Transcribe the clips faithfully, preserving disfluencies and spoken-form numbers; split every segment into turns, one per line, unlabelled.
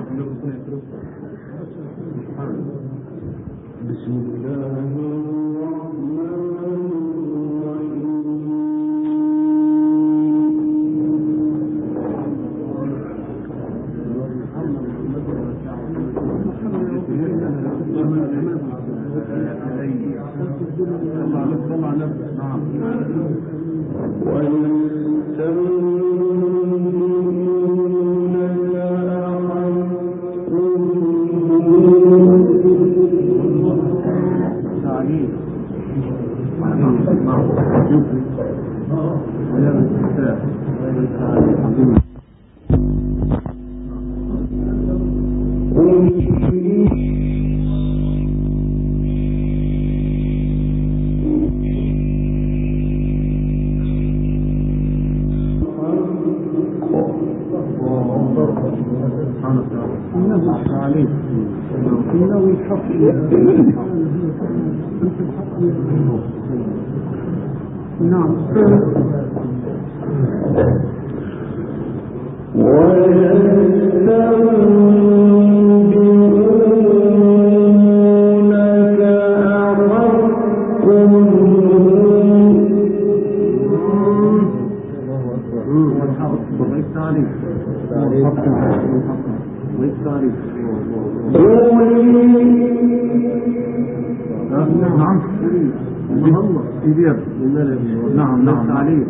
بسم الله الرحمن نعم نعم نعم عليه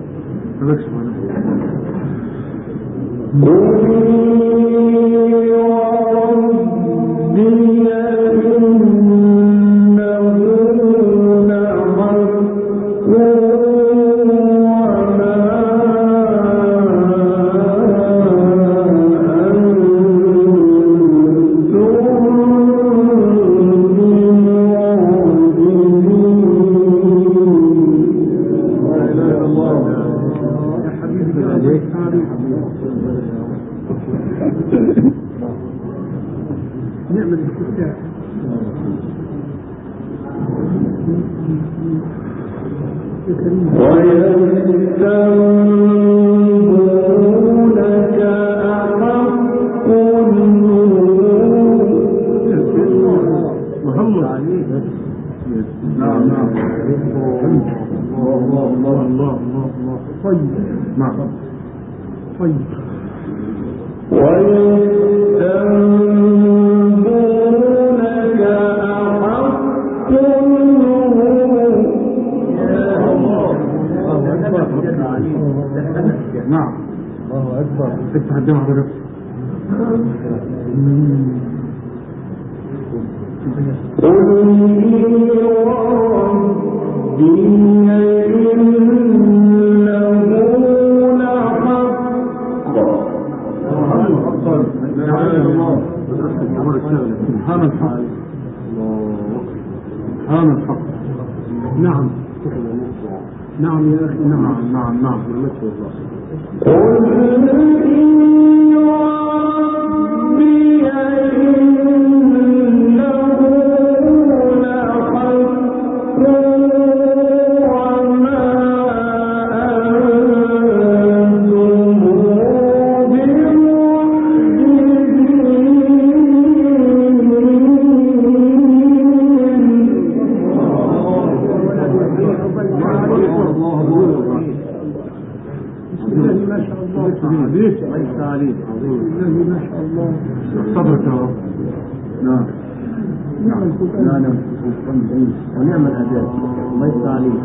ونعم الأداء الله يفتح عليه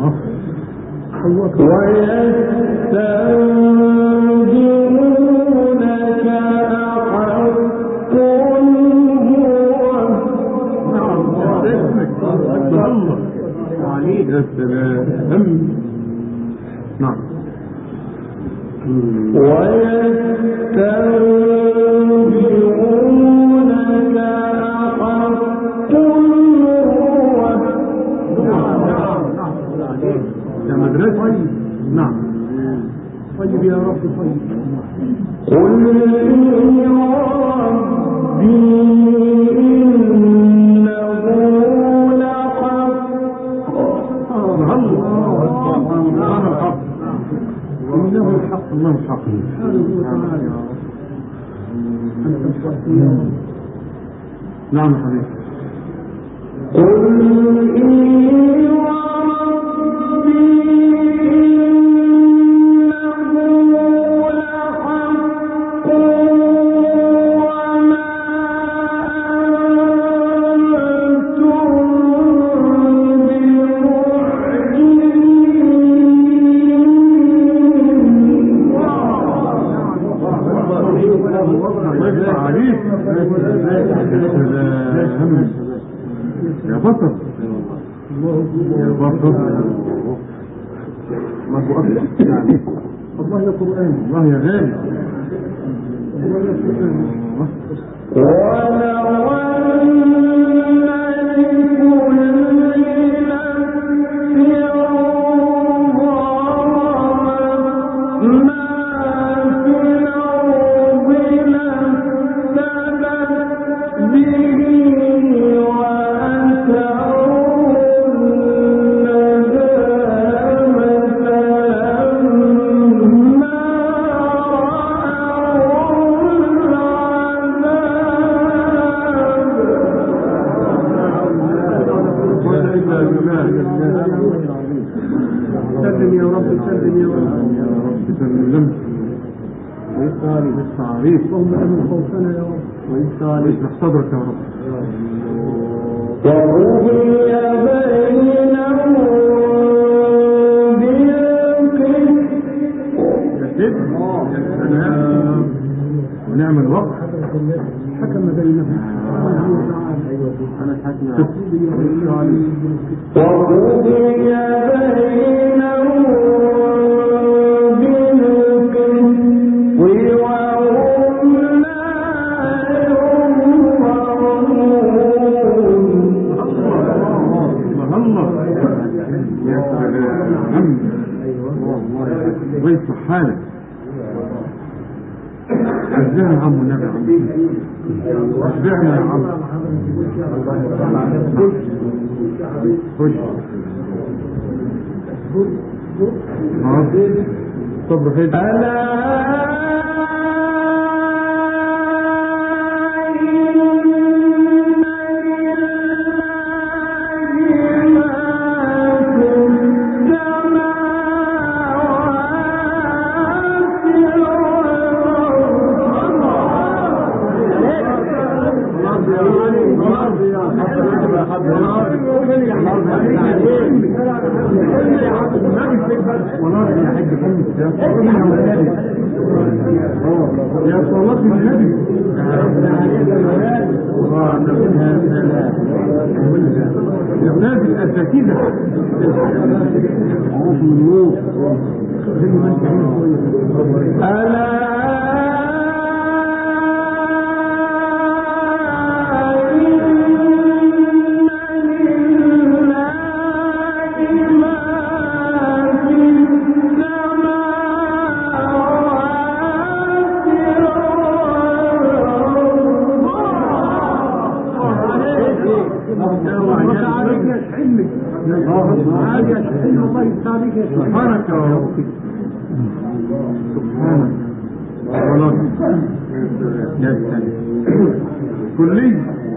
ويستنبئونك أحق هو عليك السلام نعم ويستنبئونك أحق مدرسة نعم طيب يا رب طيب قل إني ربي إنه لحق الله الحق إنه الحق الله الحق نعم حبيبي.
قل إني
يا بطل يا بطل الله يا قرآن الله يا غالي الله يا سلم يا رب سلم يا رب يا رب سلم ويستعلي بالتعريف اللهم امن خوفنا يا رب ويستعلي اشرح صدرك يا رب
وقضي بينهم بالقسط
يا سلام ونعم الوقت حكم بينهم أنا حكم وقضي ويصلح حالك اشبعنا يا عم النبي اشبعنا يا عم خش صبر خير والله يا حاج محمد يا صلاة النبي يا ولاد الأساتذة عروف من نور ألا سبحانك يا رب سبحانك والله يا سلام كلي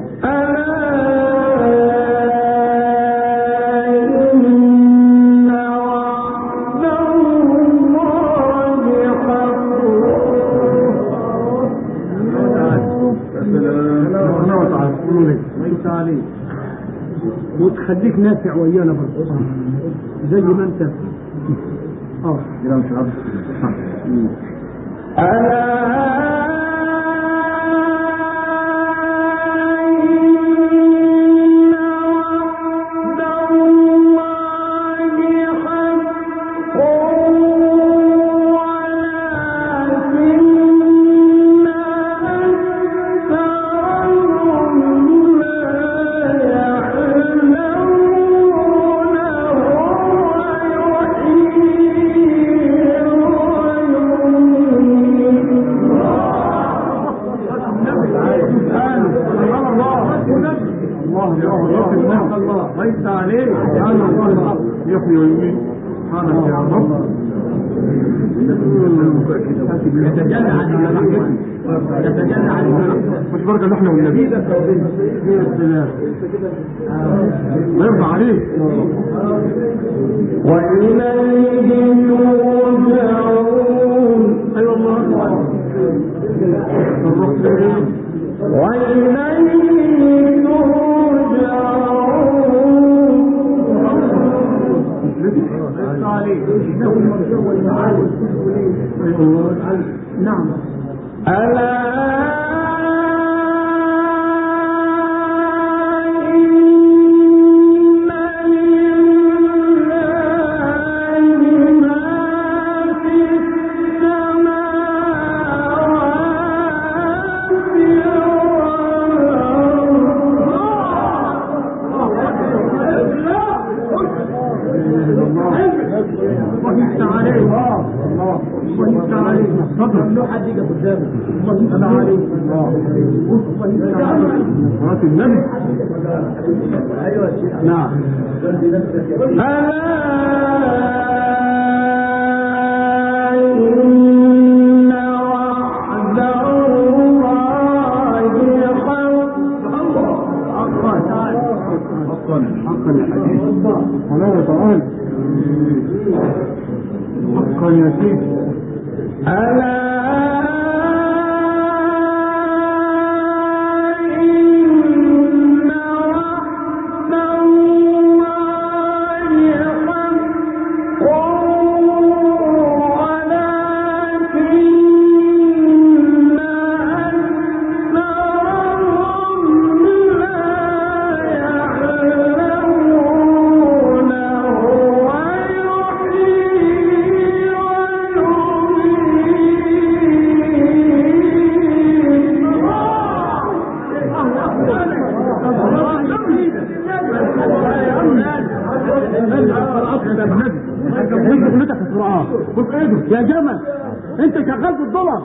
وتخليك نافع ويانا برضه زي ما انت اه كده مش عارف ليس عليه سبحان الله يحيي ويميت سبحانك يا رب يتجلى عن رحمته مش بركة اللي احنا والنبي يا سلام ما يرضى عليك.
وإليه ترجعون.
ايوه الله
وإليه ترجعون.
نعم.
ألا
صلاة النبي. نعم.
إن وعد الله حق.
حقا حقا الحديث حلاوة تعالى حقا يا سيدي.
ألا
يا جمل انت شغال في الدولار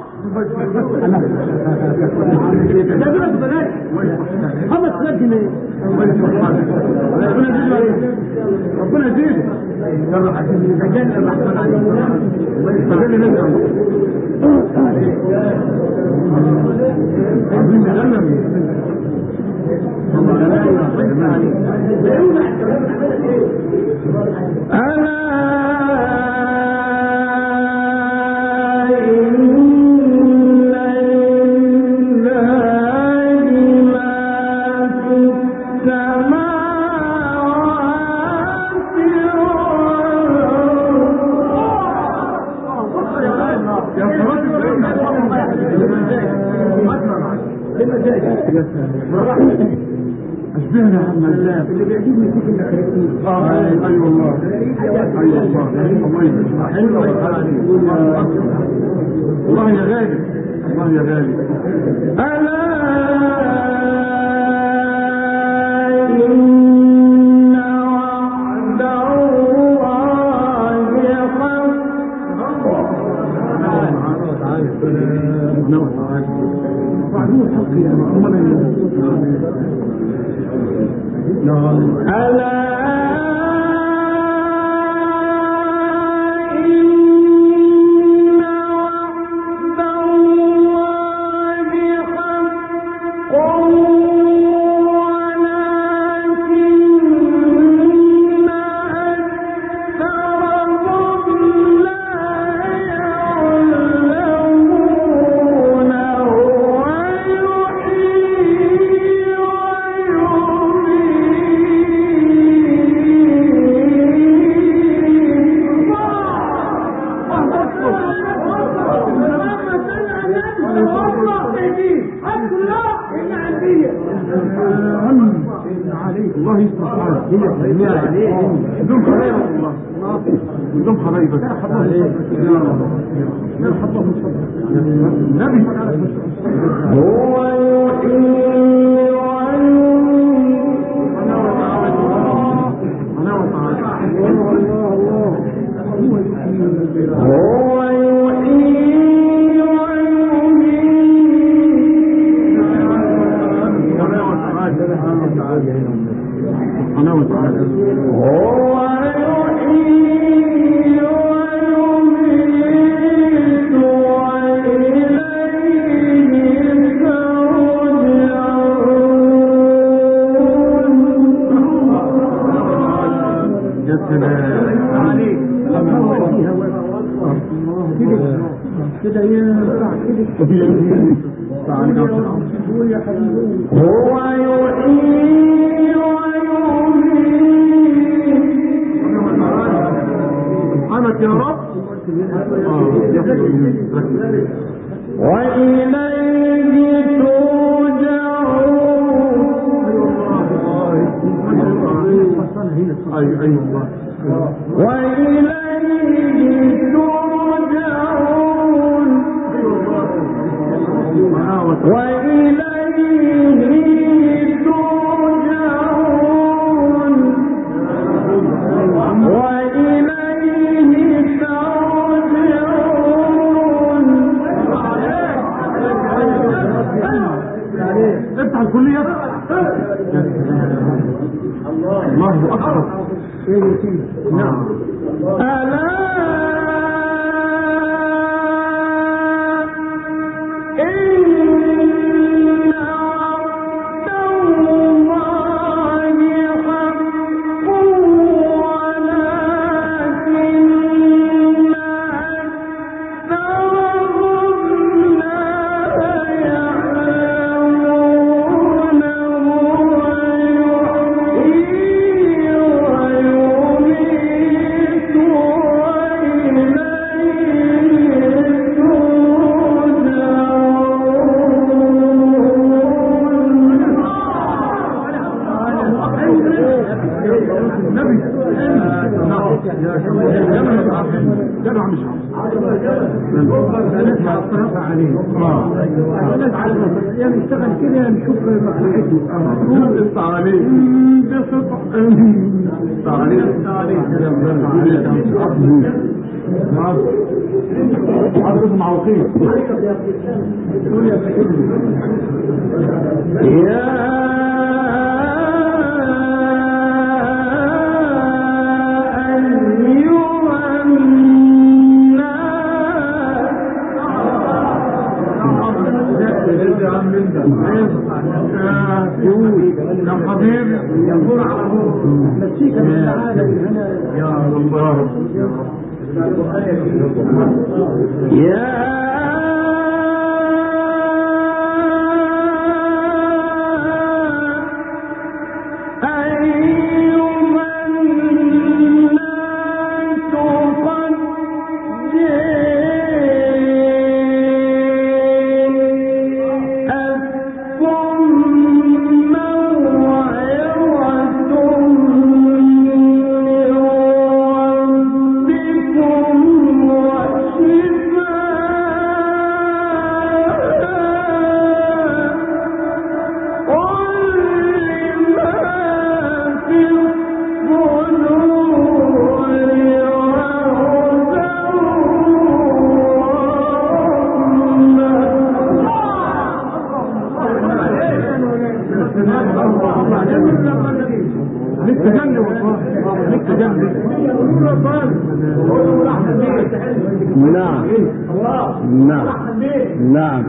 ده بلا ببلاش خمس آلاف جنيه ربنا يزيدك تجنن الرحمن عليك تجنن اشبهنا يا عم الزاب اللي بيعجبني فيك انك خريجتني. اه اي والله اي والله الله يسلمك حلوه والله يا غالي الله يا غالي.
ألا
الله يسمع حالك هي عليه بدون خبايا والله بدون خبايا بس النبي
هو يحيي ويميت.
انا وتعالى
هو يحيي ويميت.
انا وتعالى انا وتعالى
هو يحيي ويميت وإليه هو يحيي ويميت
سبحانك يا رب.
وإليه ترجعون.
أيوة أيوة الله.
وإليه ترجعون. وإليه ترجعون. وإليه ترجعون.
افتح الكلية. الله أكبر. نعم.
ألا
يشتغل كده نشوف مصلحته. انت عليه انت عليه حضرتك معوقين.
يا
يا حبيبي ينظر على نور مسيك من العالم هنا يا الله
يا نعم نعم نعم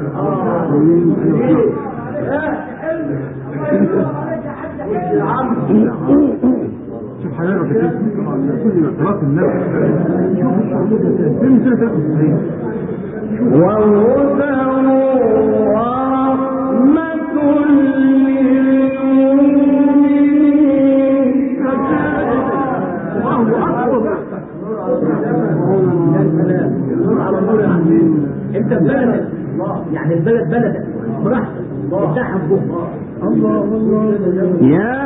شوف حضرتك كل خلاص النبي
وهدى ورحمة للمؤمنين.
انت بلدك يعني البلد بلدك براحتك بتاعها بكره.
الله الله
يا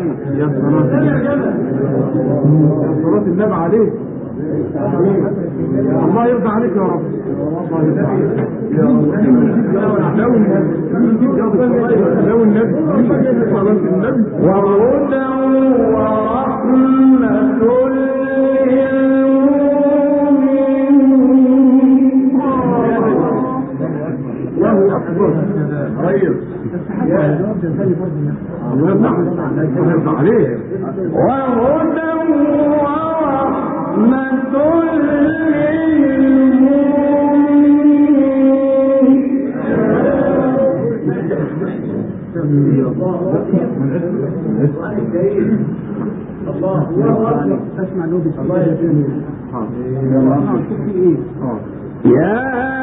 يا صلاة يا صلاة النبي عليك الله يرضى عليك يا رب. لو النبي صلاة النبي
وهدى ورحمة
الله أكبر ريس الله يرضى عليك.
وهدى ورحمة
الله اسمع له الله
يا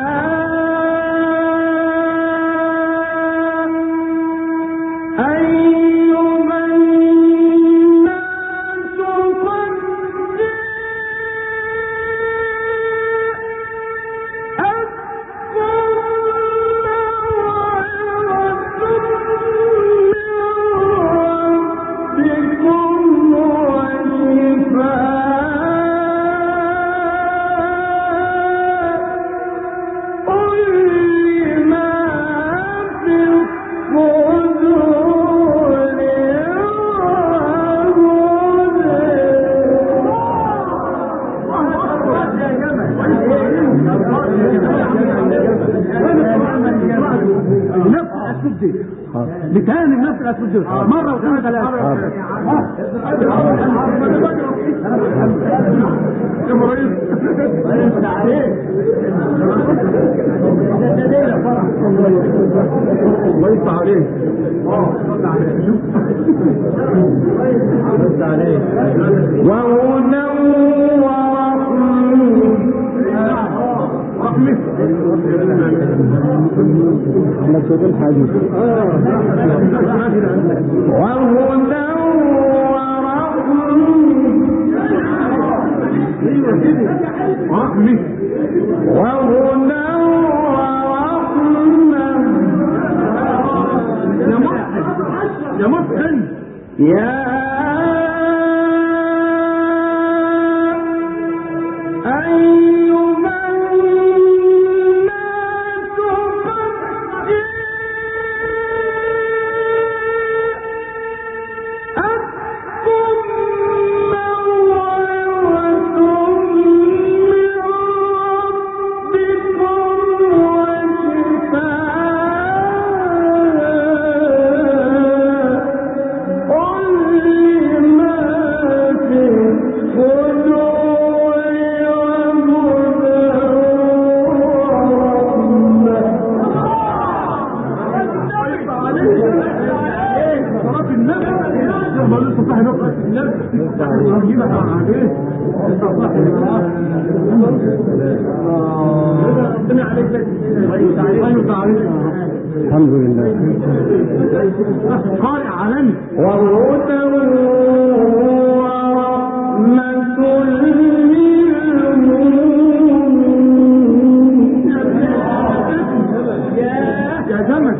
بتاني الناس الاسود مره وثلاثه ثلاثه يا ريس الله يفتح عليك
وهدى
رحمة
على صوت الحديث وهدى ورحمة
رحمة
وهدى ورحمة
يا محسن
يا أيها الناس قد جاءتكم موعظة من ربكم وشفاء لما في الصدور الحمد لله
قارئ عالمي
وهدى ورحمة للمؤمنين
يا جمل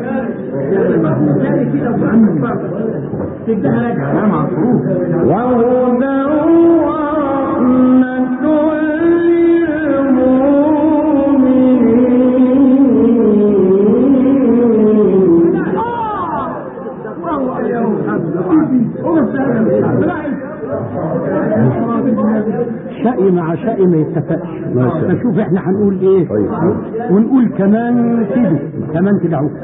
كلام عصروف
وهدى ورحمة
شقي مع شقي ما يتفقش. فشوف احنا هنقول ايه ونقول كمان كده كمان كده اهو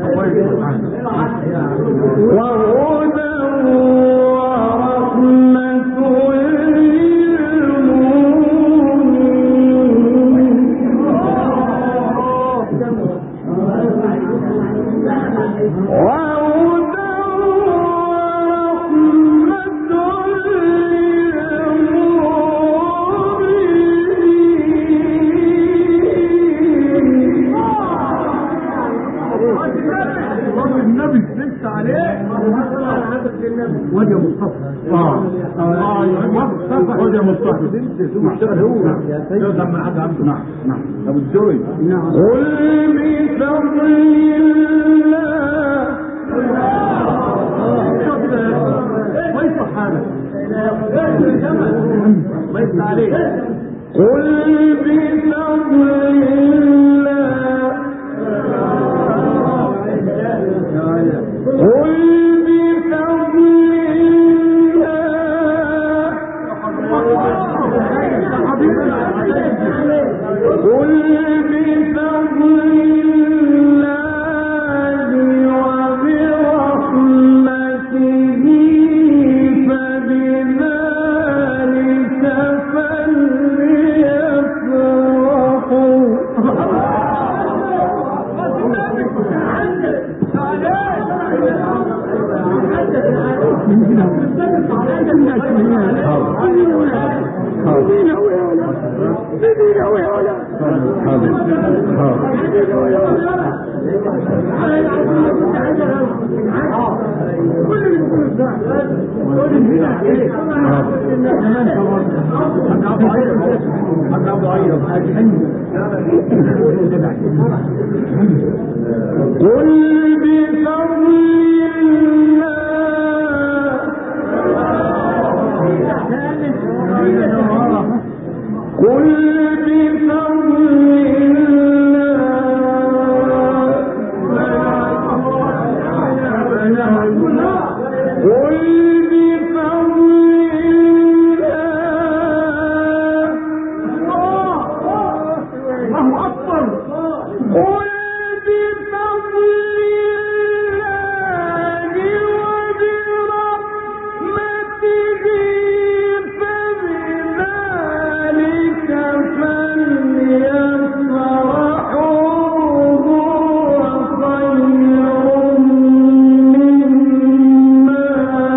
وهدى ورحمة
النبي لسه عليه وجه مصطفى اه اه مصطفى وجه مصطفى مشتغل هو يقدر مع حد عنده. نعم نعم ابو الجوي نعم
قل بفضل الله
كويس تعالى الله يفتح عليك.
قل بفضل الله قل بفضل قل بفضل الله وبرحمته فبذلك فليفرحوا. قل بفضل الله قل بفضل الله قل بفضل الله أكبر قل بفضل الله وبرحمته فبذلك فليفرحوا هو خير مما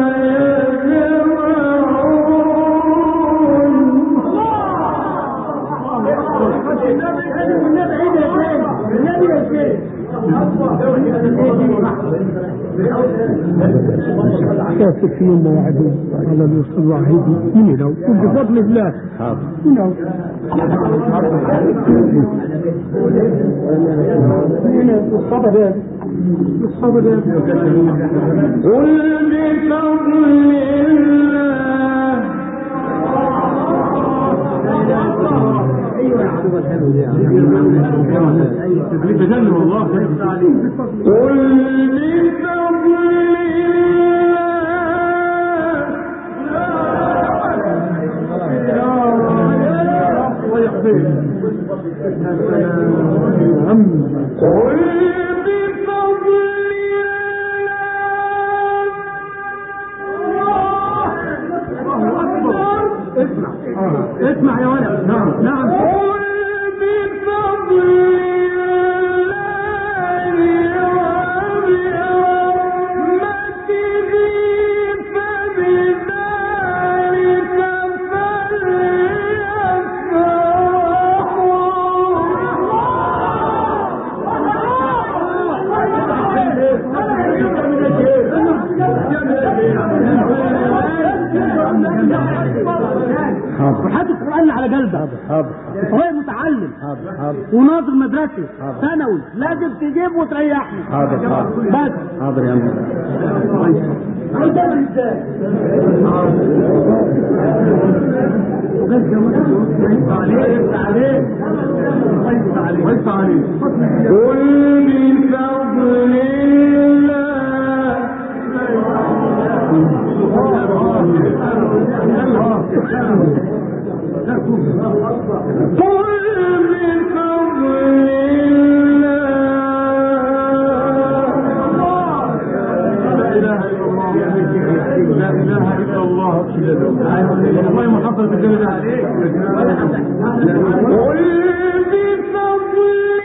كافر في يوم وعدوا على الوصول الوحيد من لو بفضل الله من لو الصبر يا الصبر يا
قل بفضل
بجنب الله قل
بفضل قل بفضل
اسمع يا ولد. نعم نعم
قل بفضل
وحط القرآن على قلبك.
حاضر
هو متعلم
حاضر حاضر
وناظر مدرسي
حاضر.
ثانوي لازم تجيب وتريحني.
حاضر حاضر
بس
حاضر يا عم.
قل بفضل
لا اله الا الله. والله ما حصلت الجنة عليك.
قل بفضل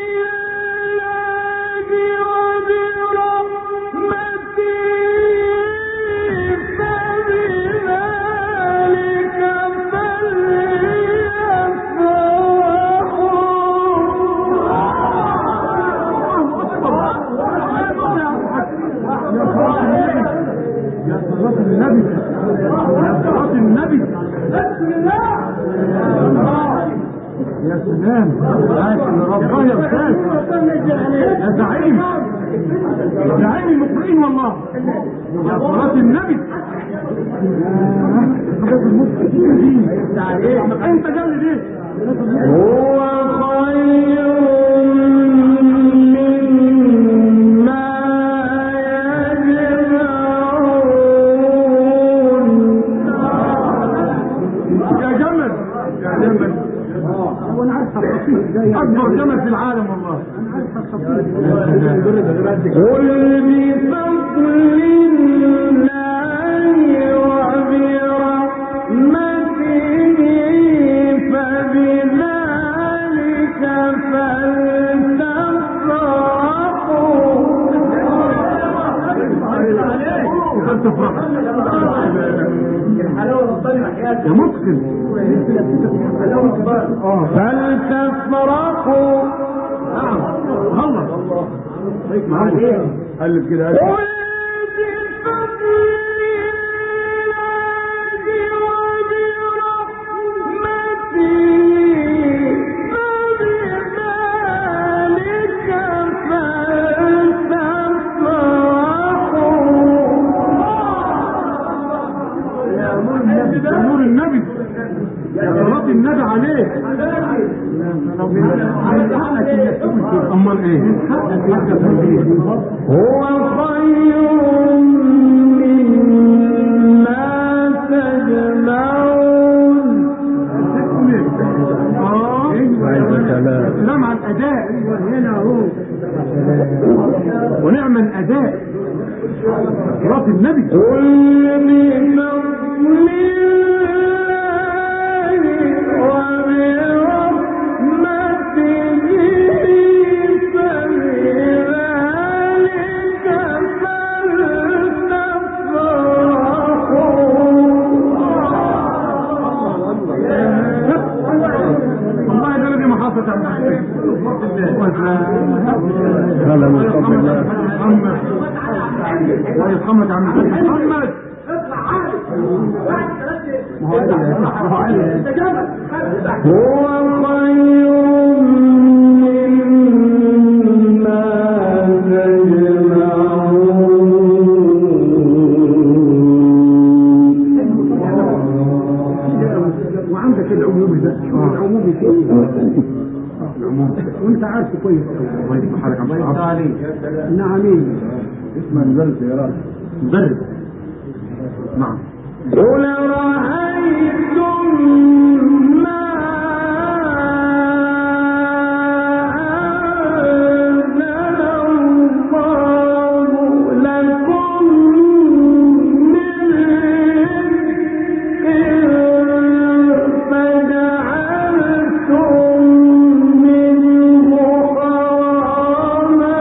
النبي يا صلاة النبي. يا سلام. يا رب يا استاذ يا زعيم. يا عين المقرئين والله يا صلاة النبي. انت جالي دي
هو خير مما يجمعون.
يا جمل يا جمل اكبر جمل في العالم والله.
قل بفضل الله وبرحمته فبذلك فلتفرحوا.
يا متقن
فلتفرحوا.
خلص قلب كده نور النبي يا صلاة النبي عليه. امال ايه؟
هو خير مما تجمعون.
اه سلام على الاداء هنا اهو ونعم الاداء صلاة النبي.
قل
هلا من قبل الله محمد ويرحمك عن محمد.
هو خير مما تجمعون.
وعندك العمومي ده العمومي فيه وانت عارف كويس. الله يفتح عليك عم عليك. نعمين اسمه مدرس يا راجل مدرس. نعم.
قل رأيتم ما أنزل الله لكم من رزق فجعلتم منه حراما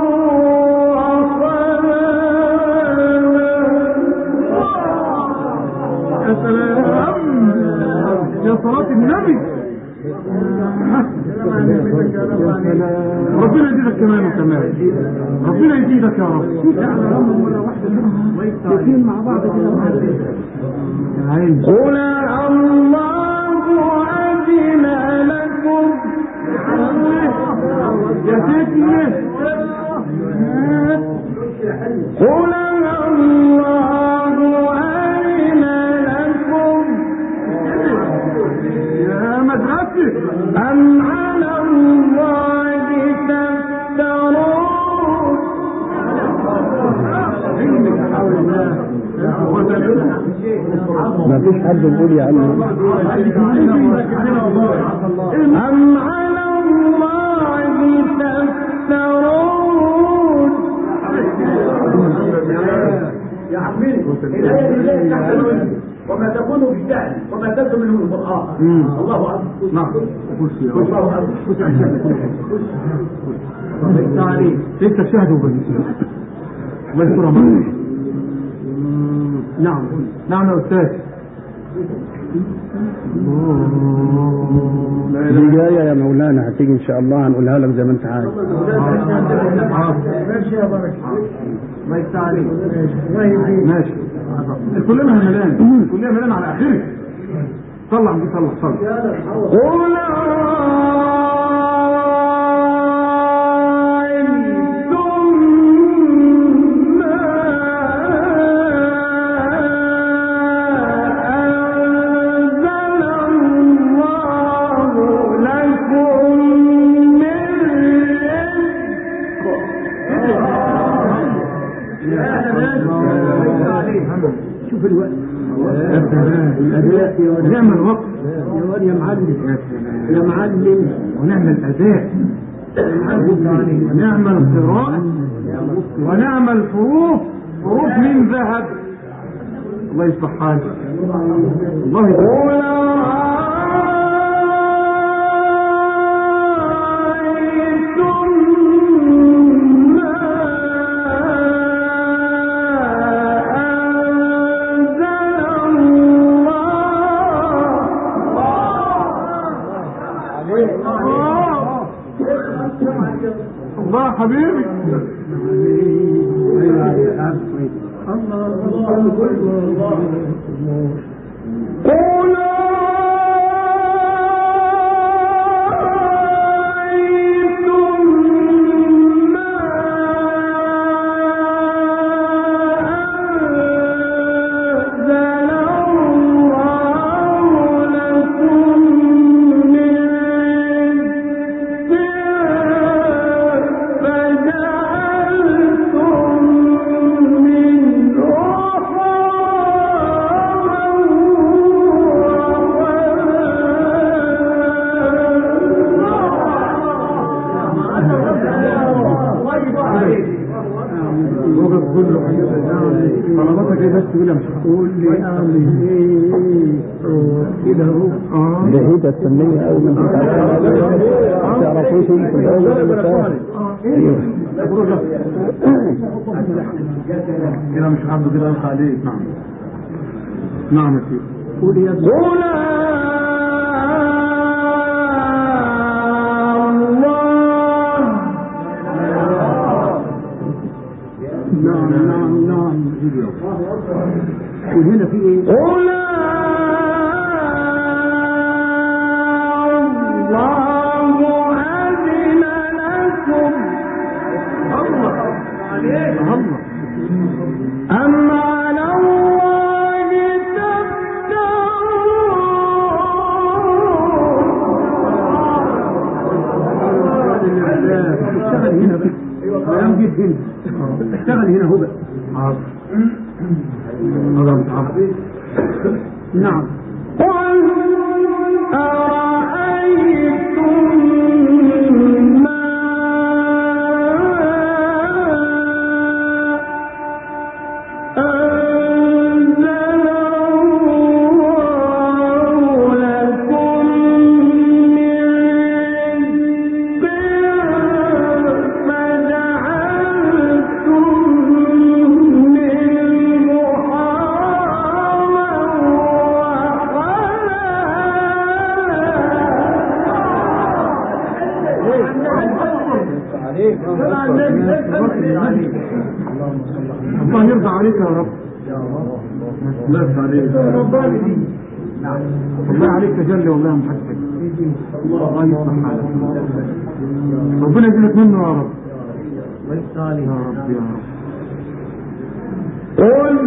وحلالا.
يا سلام يا صلاة النبي. ربنا يزيدك كمان وكمان. ربنا يزيدك يا رب. الاثنين مع بعض كده.
قل الله أذن لكم.
يا سيدنا
قل الله أذن لكم
يا مدرسة
أم على الله تفترون.
ما فيش حد يقول يا عم.
أم على الله تفترون.
يا عمي الآية لله تحت وما تكون بالجهل وما تلزم منه القرآن. الله أكبر.
نعم
الله أكبر.
انت شاهدوا بالنسبة الله يسترها معك. نعم نعم يا أستاذ.
دي جاية يا مولانا هتيجي ان شاء الله هنقولها لك زي ما انت عايز.
ماشي يا بركة.
الله يفتح عليك. ماشي كلنا ملان كلنا ملان على اخره. طلع دي طلع طلع.
قل رأيتم
الأداء ونعمل وقت
يا معلم
يا
يا معلم
ونعمل أداء ونعمل قراءة ونعمل حروف حروف من ذهب. الله يصلح حالك. الله يصلح. الله حبيبي. الله الله طلباتك ايه بس تقول مش هقول لي اعمل ايه كده اهو. اه
ده هي السنية او من ما تعرفوش انتوا الاول
ايوه كده مش عنده كده الخ عليك. نعم نعم يا سيدي.
قول يا قول نعم نعم نعم. وهنا في ايه؟ قول الله أذن لكم. الله عليك. الله أم على الله تفترون. اشتغل هنا بس. كلام جد هنا. اشتغل هنا هو بس.
حاضر. هذا متعرف.
نعم. قل أرأيتم ما أنزل الله لكم من بر فجعلتم منه
الله يرضى عليك يا رب. الله يرضى عليك. الله عليك تجلي والله محسن. الله يصلح حالك. ربنا يجزيك منه يا رب. يا رب يا رب.
قل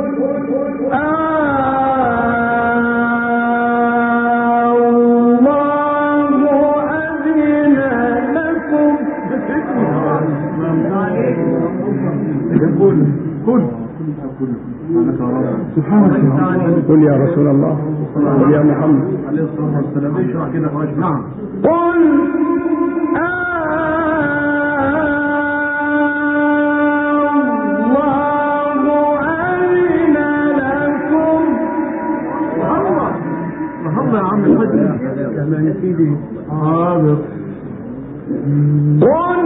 قل قل سبحانك
قل يا رسول الله قل يا محمد
عليه الصلاة والسلام. اشرح كده خلاص. نعم.
قل الله أذن لكم.
الله الله يا عم الحج كمان يا سيدي. حاضر.
قل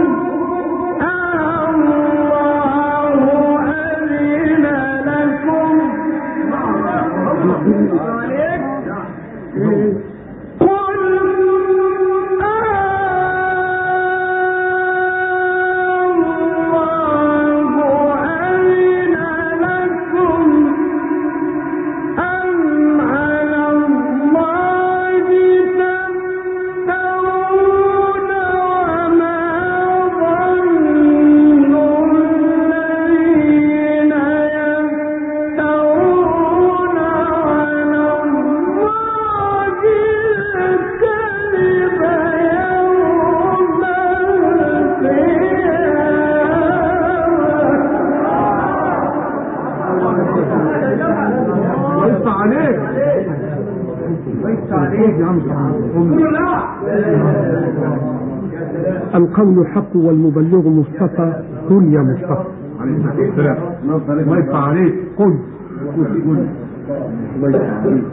القول الحق والمبلغ مصطفى. قل يا مصطفى عليه الصلاة والسلام. الله يفتح عليك. قل قل قل الله يفتح عليك.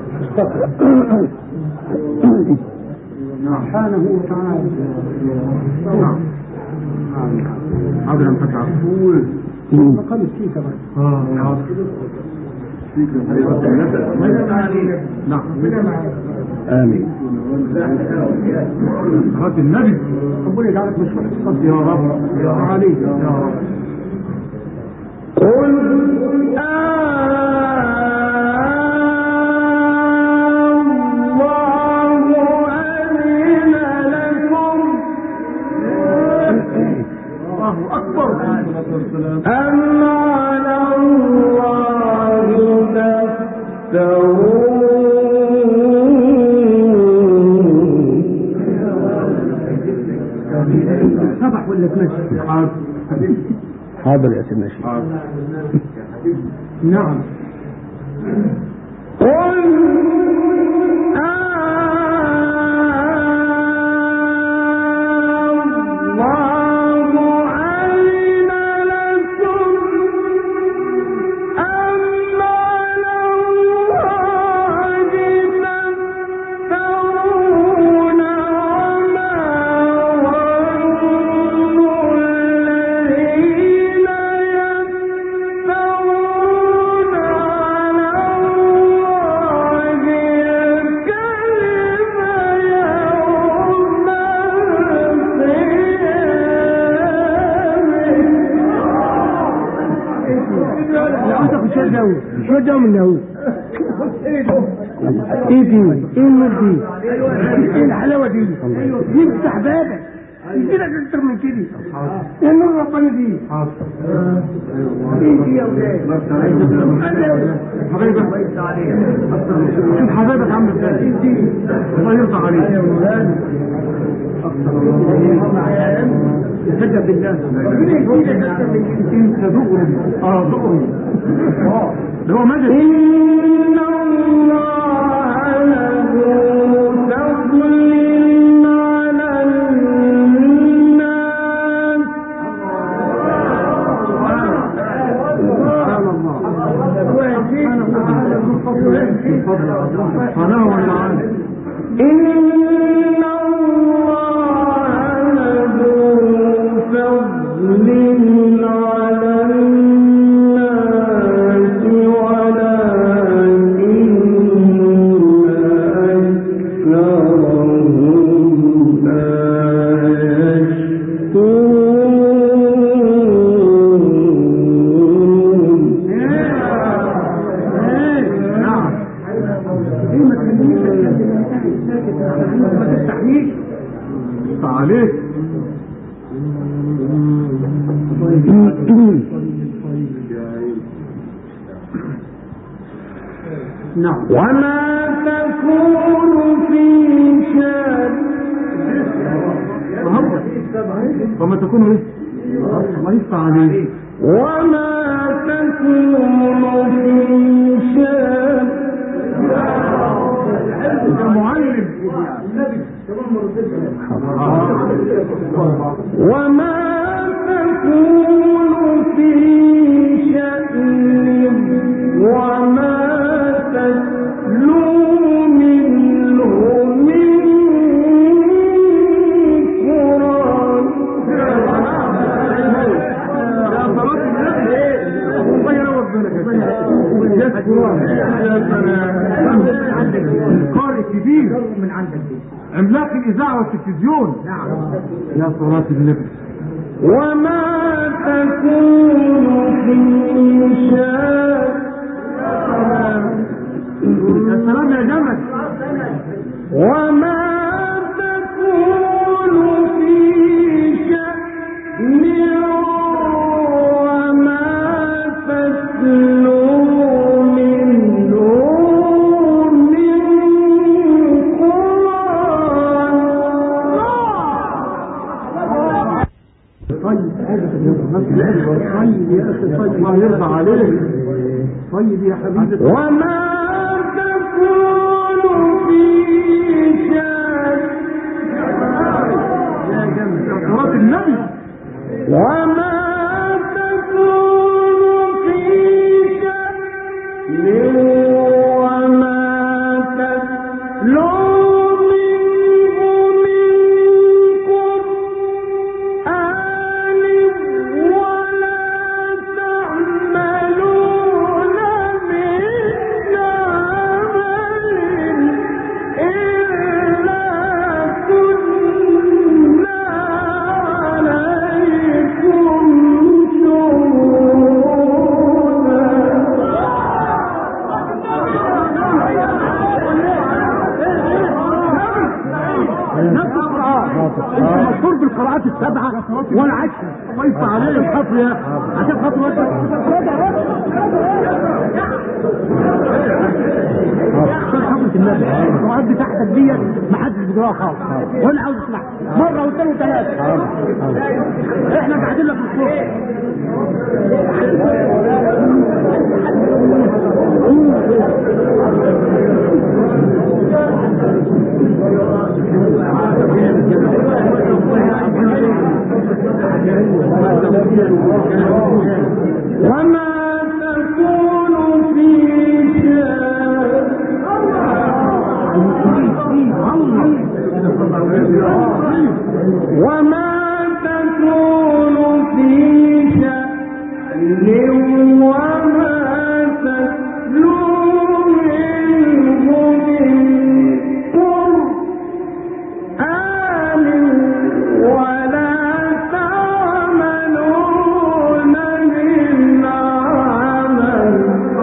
سبحانه وتعالى. نعم حاضر. انت تعرفون مقام السيكة بس. اه حاضر. نعم آمين. صلاة النبي ربنا يجعلك مش صدق يا رب يا عليك يا رب.
قل
الله أكبر.
أم على الله تفترون.
صبح ولا تمشي؟ حاضر
حاضر يا سيدنا الشيخ.
نعم.
قل
شو جو منه هو؟ ايه دي؟ ايه النور دي؟ ايه الحلاوة دي؟ يفتح بابك يجيلك اكتر من كده. يا نور ربنا دي. ايه دي يا ولاد؟ حبايبك شوف حبايبك عامل ازاي. الله يرضى عليك. يسجد بالله. انت دغري. اه دغري. ده هو مدد.
إن الله له فضل على الناس.
سبحان الله. سبحانه وتعالى.
إن الله له فضل على الناس ولكن أكثرهم لا
يشكرون. عليك. نعم.
وما تكون في شأن.
وما تكون ايه؟ الله يفتح عليك.
وما تكون في شأن.
يا معلم.
وما تكون في شأن وما تتلو منه من قرآن.
يا صلاة النبي الله ينور بالك يا قرآن. يا سلام. قارئ كبير من عندك عملاق الإذاعة والتلفزيون. نعم يا صلاة النبي.
وما تكون في شأن.
يا سلام يا جمل.
وما تكون في شأن وما تتلو منه من قرآن.
طيب طيب يا أخي طيب الله يرضى عليك. طيب يا حبيبي.
وما تكون في شأن
مشهور بالقراءات السبعة والعشر. الله يفتح عليك الخطر يا اخي عشان خاطر وانت خطرة النبي القراءات بتاعتك ديت محدش بيقراها خالص وانا عاوز اسمعها مرة واثنين وثلاثة. احنا قاعدين لك الصبح
وما تكون في وما تكون في شأن وما تتلو منه من قرآن ولا تعملون من عمل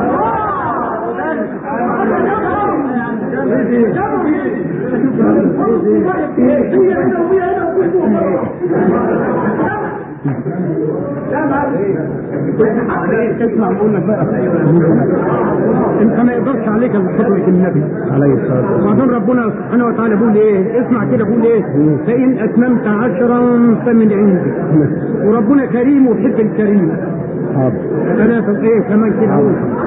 اسمع بقول لك بقى انت ما يقدرش عليك بفضل النبي عليه الصلاه والسلام. وبعدين ربنا سبحانه وتعالى بيقول ايه؟ اسمع كده بيقول ايه؟ فان اتممت عشرا فمن عندك. وربنا كريم ويحب الكريم. حاضر ثلاثه ايه كمان كده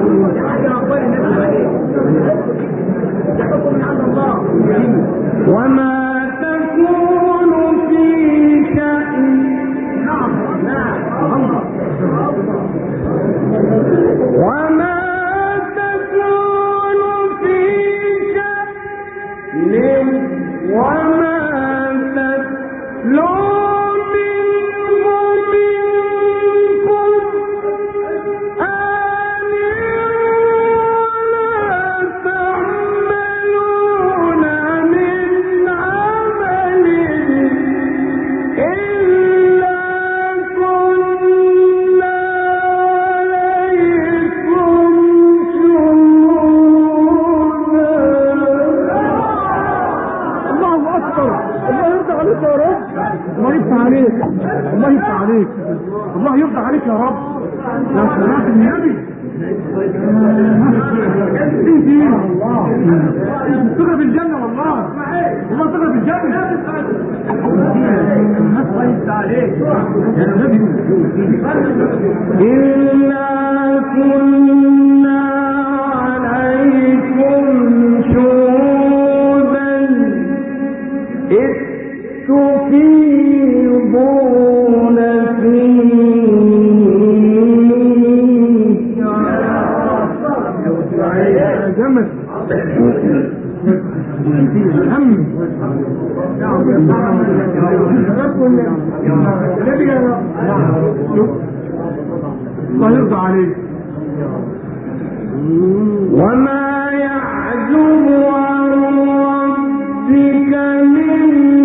وما تكون في شأن وما تكون في شأن وما تتلو منه من قرآن ولا تعملون من عمل إلا كنا عليكم شهودا.
الله اكبر. الله يرضى عليك يا رب. الله يفتح عليك. الله يفتح عليك. الله يرضى عليك يا رب. يا صلاة النبي تغرب الجنة والله. والله تغرب الجنة. الله يفتح عليك يا نبي.
إلا كنا عليكم شهودا إذ تفيضون فيه.
يا جمل هم الله يرضى عليك.
وما يعزب عن ربك من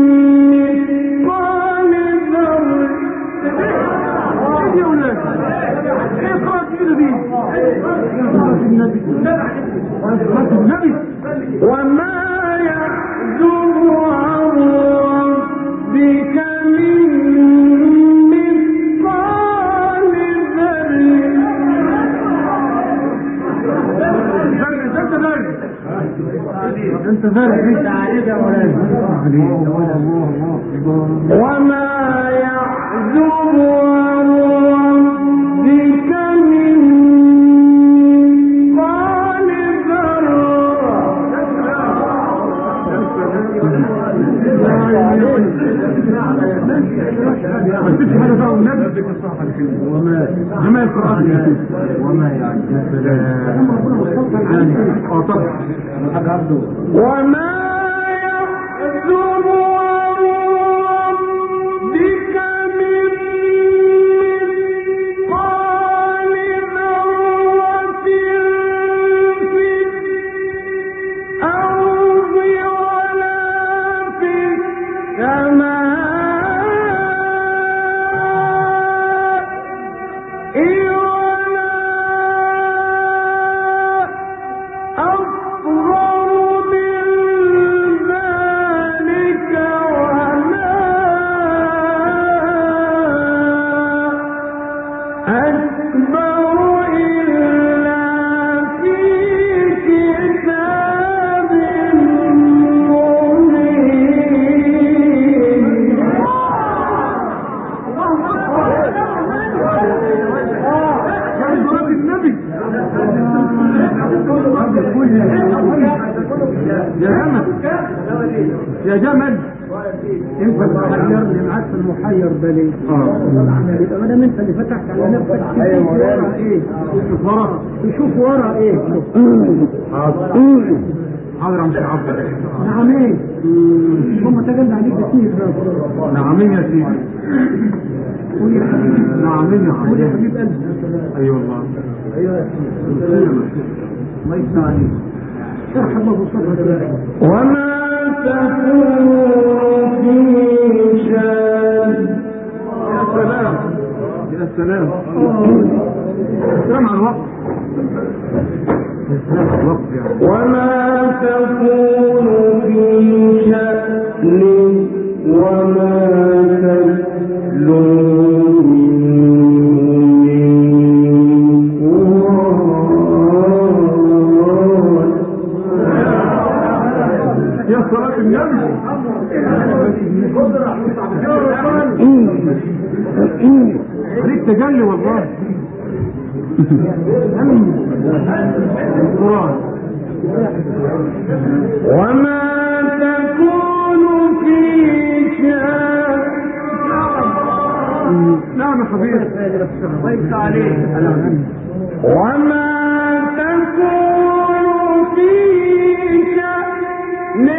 مثقال ذرة.
يا اولاد ايه قرأت كده دي النبي النبي.
وما يعزب عن ربك من مثقال ذرة.
انت ذلك انت ذلك انت عليك يا مولانا.
وما يعزب عن ربك من مثقال ذرة
ما تسيبش حاجه بقى والنبي وما وما يقرأني وما يعني يعني اه طبعا
وما يحزن ربك من مثقال ذرة في الأرض ولا في السماء
يا جمل انت محيرني معاك في المحير ده ليه؟ اه يبقى ما دام انت اللي فتحت على نفسك تشوف ورا ايه؟ تشوف ورا تشوف ورا ايه؟ حاضر حاضر مش عبد نعم ايه؟ هم تجلى عليك كتير نعمين يا سيدي قول يا حبيبي نعمين يا حبيبي قول يا حبيب قلبي اي والله ايوه يا سيدي الله يفتح عليك شرح الله صدرك
وما تكون في شان
يا سلام يا سلام السلام على الوقت السلام على الوقت يعني
وما تكون في شأن وما تتلو
صلاة النبي عليك تجلي والله القرآن
وما تكون في شأن
نعم يا حبيبي بيت عليك
وما تكون في شأن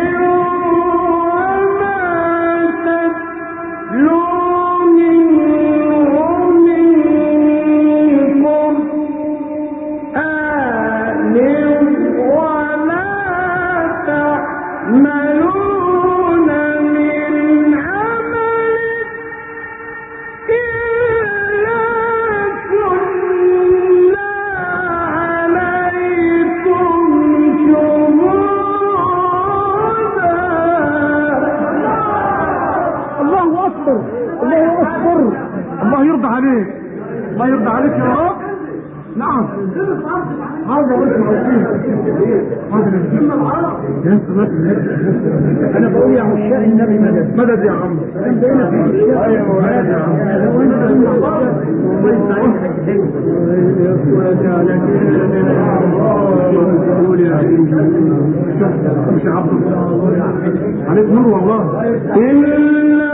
الله يرضى عليك الله يرضى عليك يا رب نعم هذا انا بقول يا عشاق النبي مدد مدد يا عم مدد يا عم مش عبد عليك نور والله
إلا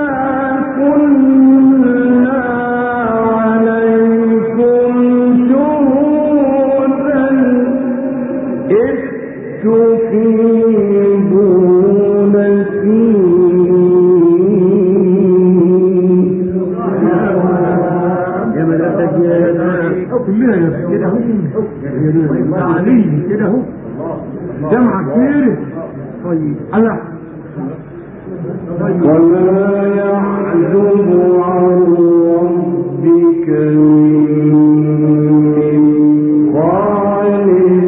كنا عليكم شهودا إذ تفيضون فيه
يا ملاتك يا كلنا كده اهو تعليم كده اهو جمعة كبيرة طيب الله
وما يعزب عن ربك من مثقال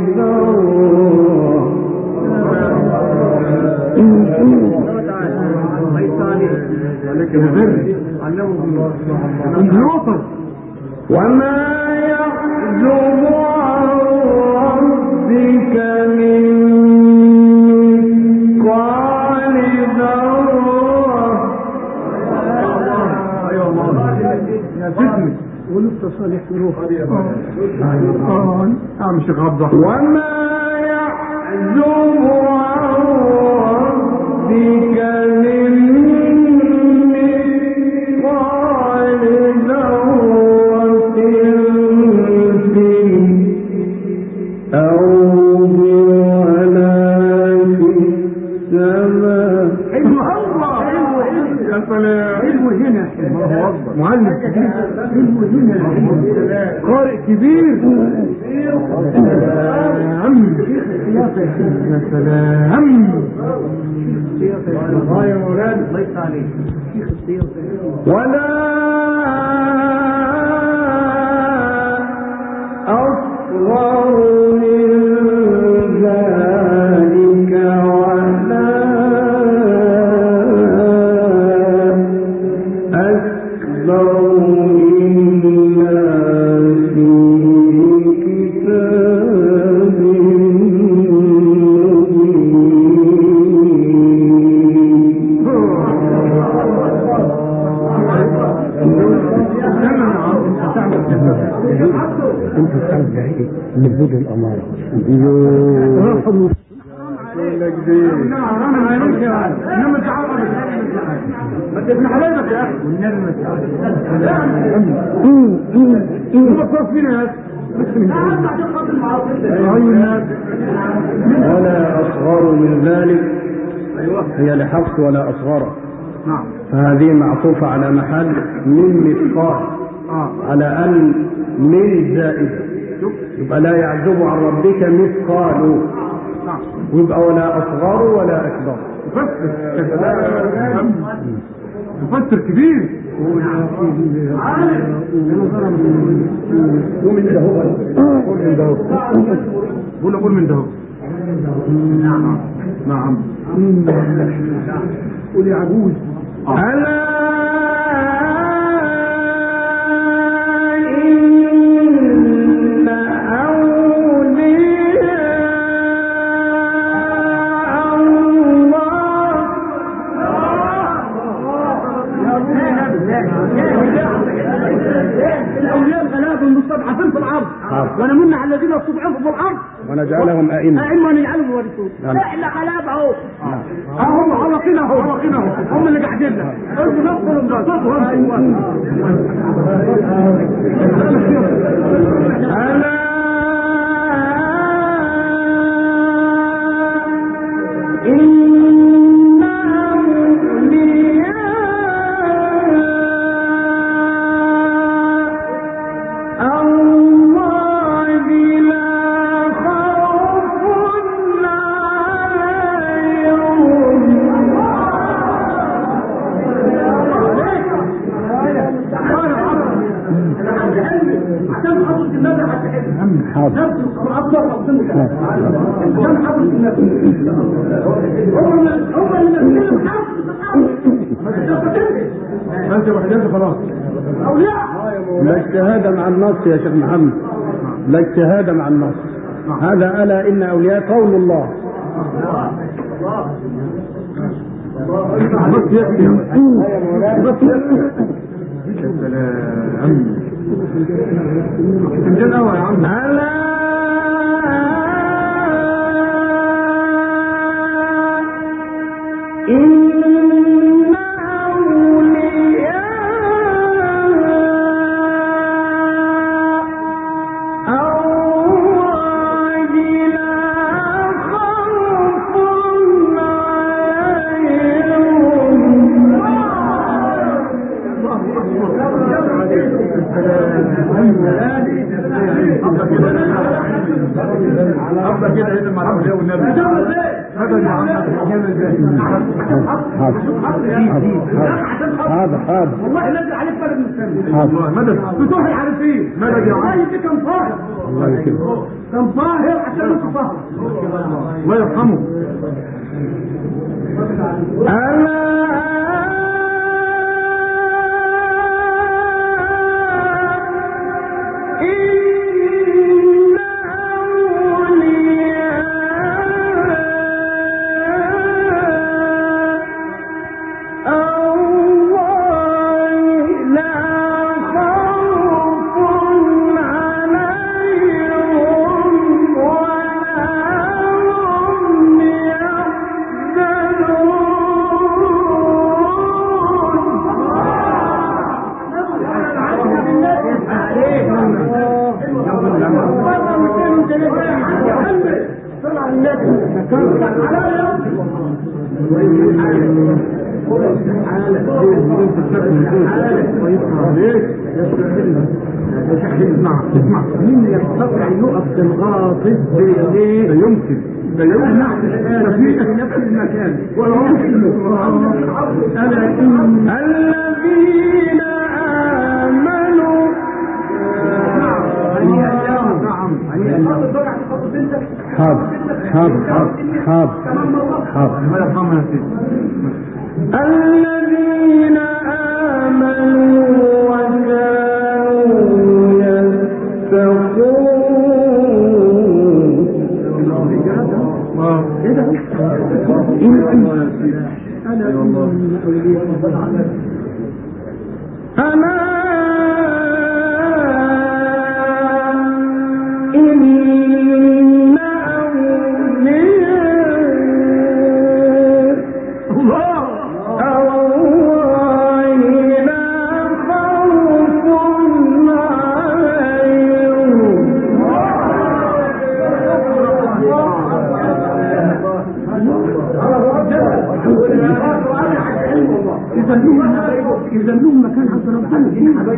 ذرة
وما يعزب عن ربك من مثقال ذرة
يا فتنة ولسه صالح روح اه اه مش غضة
وما يعزب عن ربك من مثقال
يا سلام.
علمه هنا.
الله اكبر. معلم كبير.
علمه هنا.
قارئ كبير. سلام. يا سلام.
الله يا مولانا الله يفتح عليك.
ولا أصغر من ذلك ولا أكبر إلا في كتاب
انت تعرف بعيد من بدء الاماره.
حرام عليك يا عم. انما انت عارف ما تبني حبايبك يا اخي. والنبي ما تعرف فينا يا اخي.
ولا أصغر من ذلك هي لحفص ولا أصغر.
نعم.
فهذه معطوفة على محل من مثقال
اه
على أن من زائدة، يبقى لا يعزب عن ربك مثقال،
نعم.
ويبقى ولا أصغر ولا أكبر.
مفسر مفسر كبير.
ومن ده هو
قول من ده قول قول من ده. نعم نعم. قول يا عجوز.
ألا
المستضعفين في الارض ونمن على الذين استضعفوا في الارض
ونجعلهم أئمة
ائمه ونجعلهم ورثون. لا الا غلابه اهو.
هم حلقين اهو حلقين اهو هم اللي قاعدين لنا. انتوا نصرهم ده صوتهم.
ألا إن لا اجتهاد مع النص يا شيخ محمد، لا اجتهاد مع النص. هذا ألا إن أولياء قول الله.
بس يكفي بس يكفي. سلام قوي يا عم.
ألا إن
أفضل كده هنا مع الأولياء والنبي. هذا يا عم
هذا هذا
والله نزل عليك مدد مستمر.
والله مدد
فتوح العارفين.
مدد يا عم.
والله دي كان طاهر.
الله يكرمك.
كان طاهر عشان انت طاهر.
الله يرحمه.
ألا Oh
اسمع اسمع مين يستطيع يقف بالغاصب بايه؟ لا يمكن لا يمكن نحن في نفس المكان ولا يمكن. ألا إن الذين آمنوا حاضر حاضر حاضر حاضر حاضر الذين آمنوا وكانوا يتقون. أنا إذا لهم مكان عند ربنا.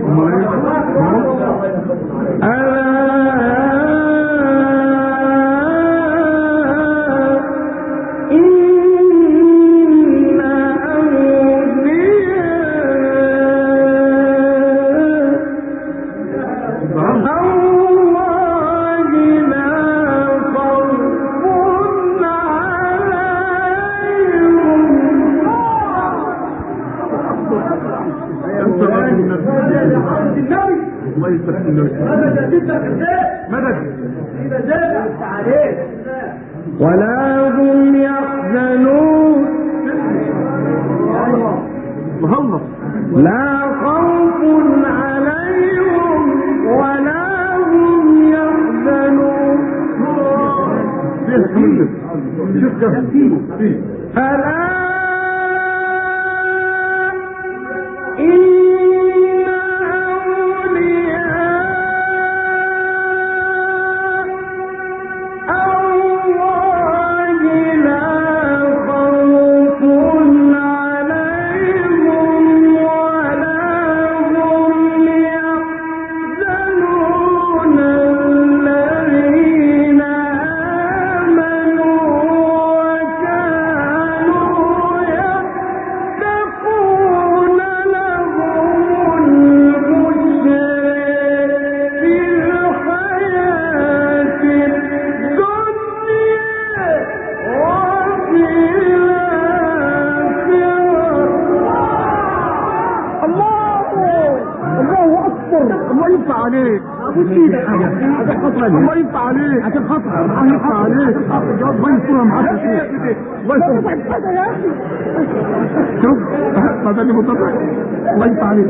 ولا هم يحزنون. لا خوف عليهم ولا هم يحزنون. ألا الله ينفع عليك عشان خاطر الله ينفع عليك الله ينصرها معاك الله ينفع يا اخي. شوف ما ده مطلع الله ينفع عليك.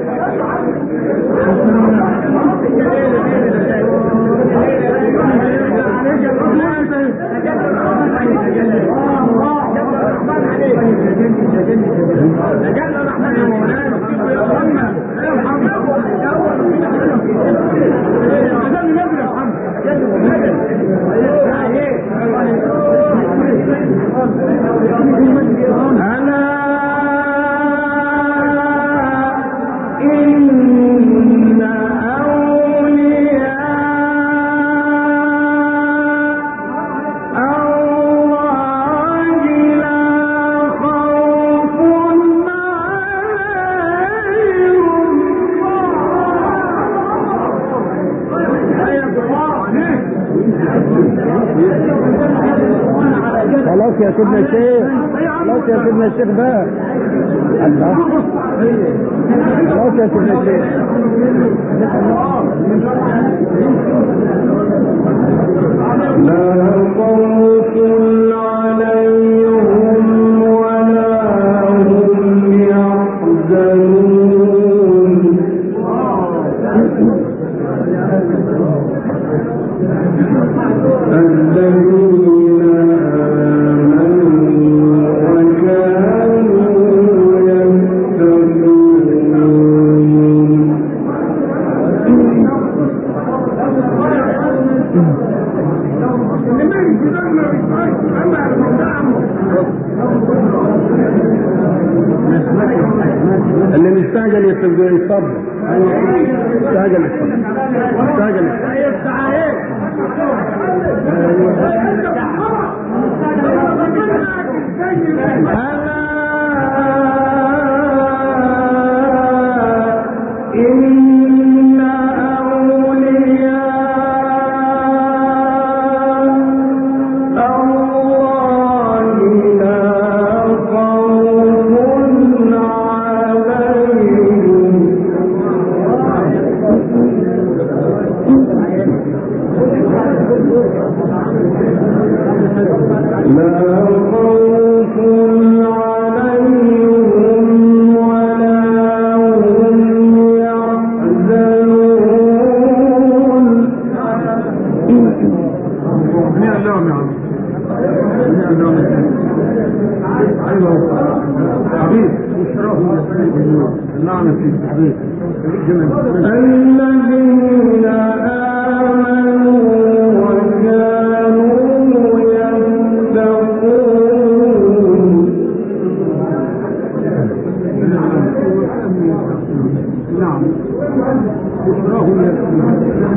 خلاص يا سيدنا الشيخ خلاص يا سيدنا الشيخ بقى خلاص يا سيدنا الشيخ. لا خوف عليهم ولا هم يحزنون. الذين
استعجل يستعجل يصبر استعجل يصبر استعجل إن أولياء الله لا خوف عليهم لا خوف عليهم ولا هم يحزنون.
هنيئا لهم يا عم، هنيئا لهم. ايوه حبيب نعم فيك حبيب.
الذين آمنوا وكانوا يتقون.
نعم بشراهم يكفون.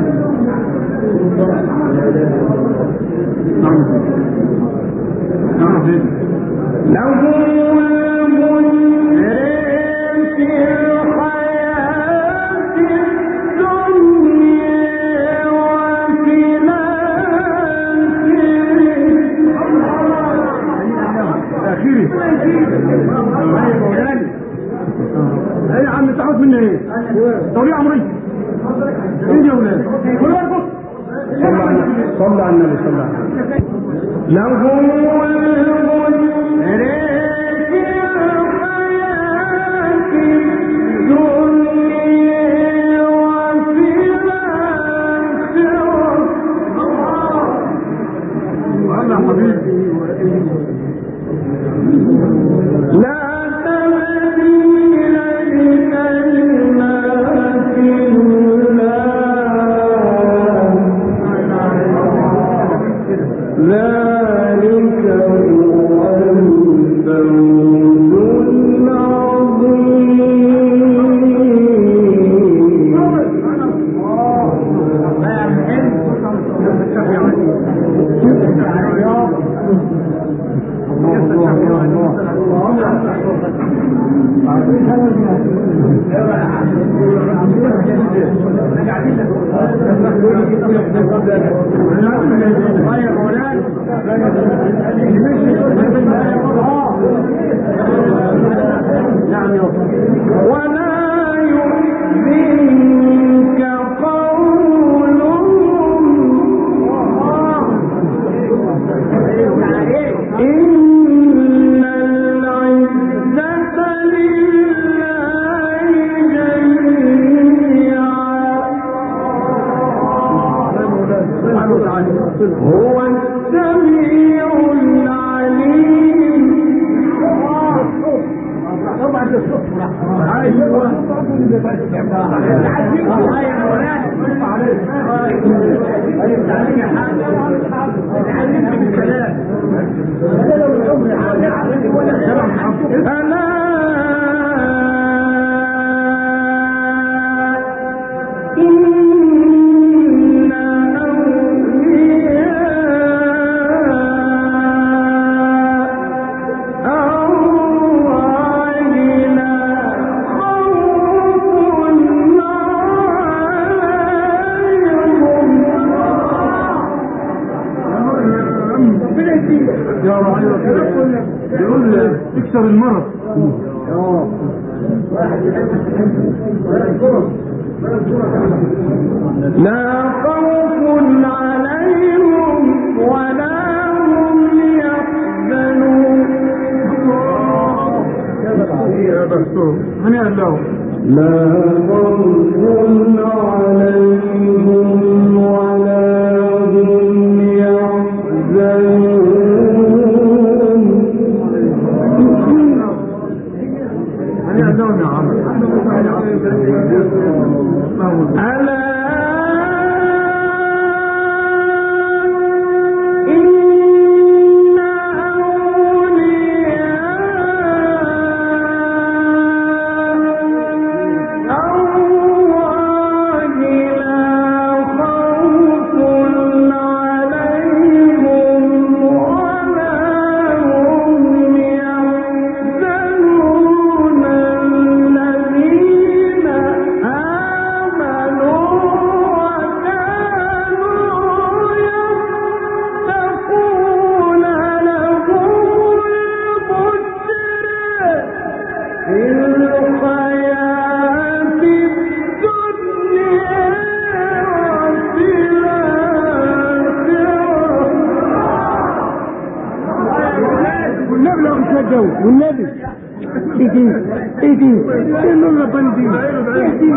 نعم نعم فيك.
لهم الملك في الحياة الدنيا وفي
الآخرة. ايه يا عم تعود مني ايه؟ دوري عمري ايه يا ولاد؟
صلى على النبي صلى الله عليه وسلم. لهم الملك في الحياة الدنيا وفي الآخرة.
الله حبيبي
لا تبديل لكلمات الله ذلك هو الفوز ولا يحزنك قولهم إن العزة لله جميعا هو السميع العليم. ألا إن أولياء الله لا خوف عليهم.
يا رعي يقول اكسر المرض.
لا خوف عليهم ولا هم يحزنون.
يا بختهم هنيئا لهم.
لا خوف عليهم ولا هم يحزنون.
هنيئا لهم يا عم.
ألا إن أولياء والنبي ايدي ايدي انه البندي ايدي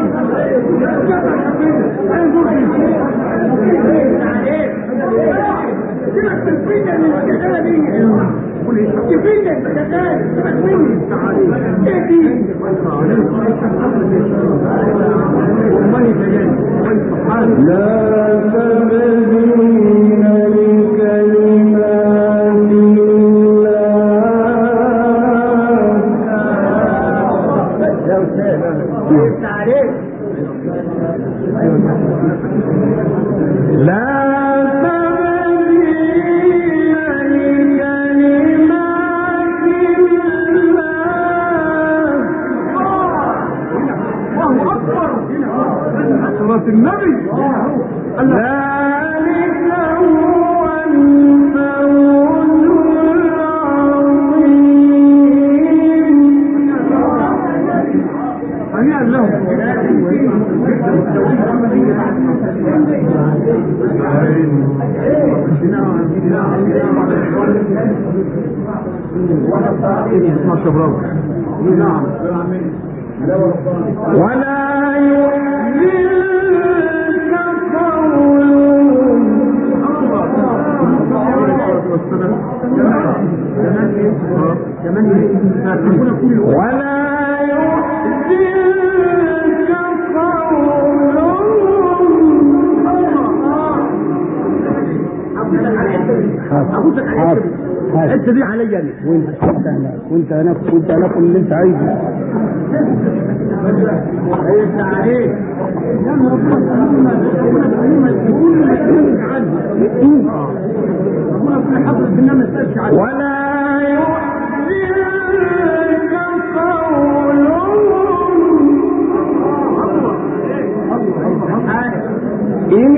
لا تبدين النبي ذلك هو الفوز العظيم. هنيئا لهم. نعم ولا يحزنك قولهم ولا يحزنك قولهم. الحته دي عليا انا وانت انت هناك وانت هناك وانت هناك اللي انت عايزه. انت عليك ولا يحزنك قولهم إن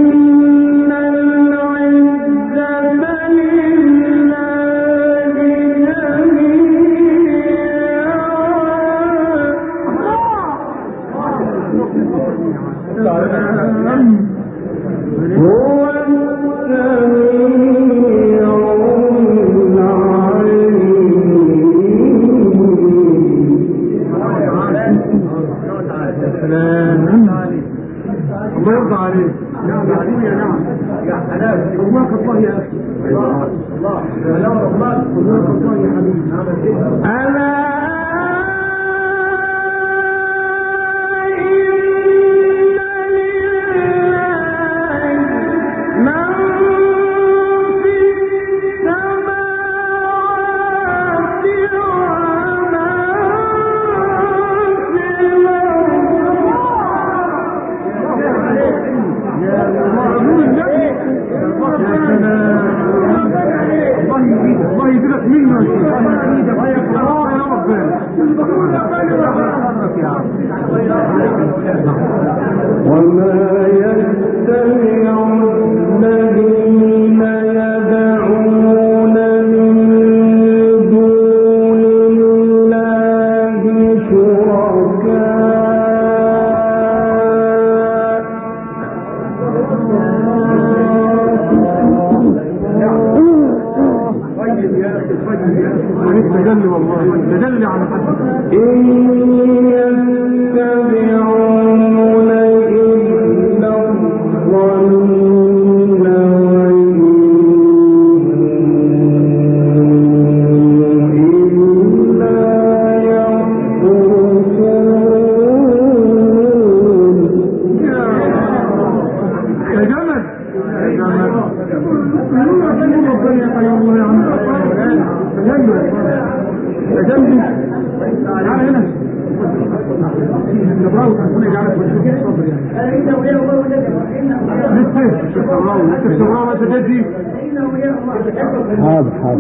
وما يستمع الذين يدعون من دون الله شركاء
تجلي والله تجلي على حد
إن يتبعون إلا الظن وإن إلا يخرصون.
يا جمل يا جمل تجلي تعال هنا نبراو هنا جعلك بالشكل صبر يعني لسه الشراوة لسه الشراوة تجدي
حاضر حاضر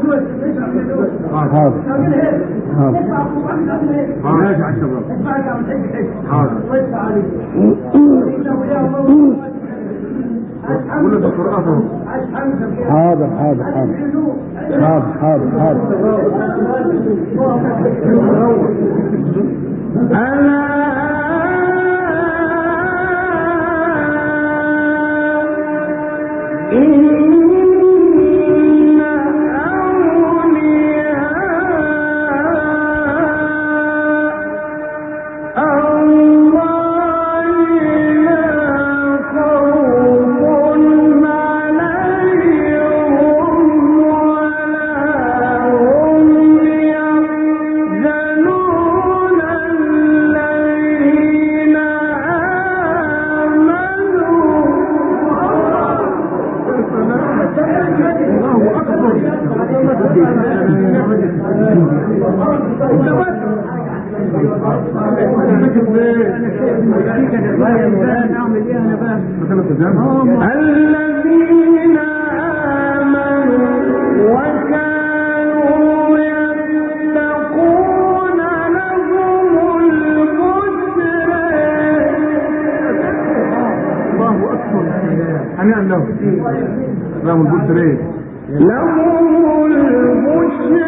حاضر حاضر
ماشي على الشراوة حاضر ولا تقرأه
حاضر حاضر حاضر حاضر حاضر حاضر الذين آمنوا وكانوا يتقون لهم البشرى.
الله أكبر. هنيئا لهم لهم البشرى
لهم البشرى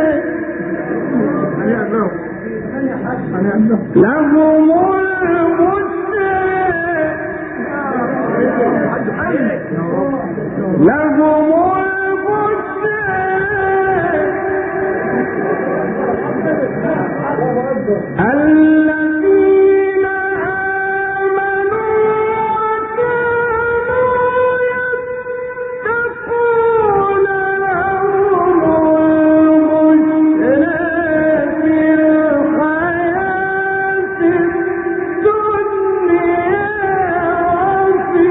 هنيئا لهم هنيئا لهم
لهم البشرى لهم البشرى الذين آمنوا وكانوا يتقون لهم البشرى في الحياة الدنيا وفي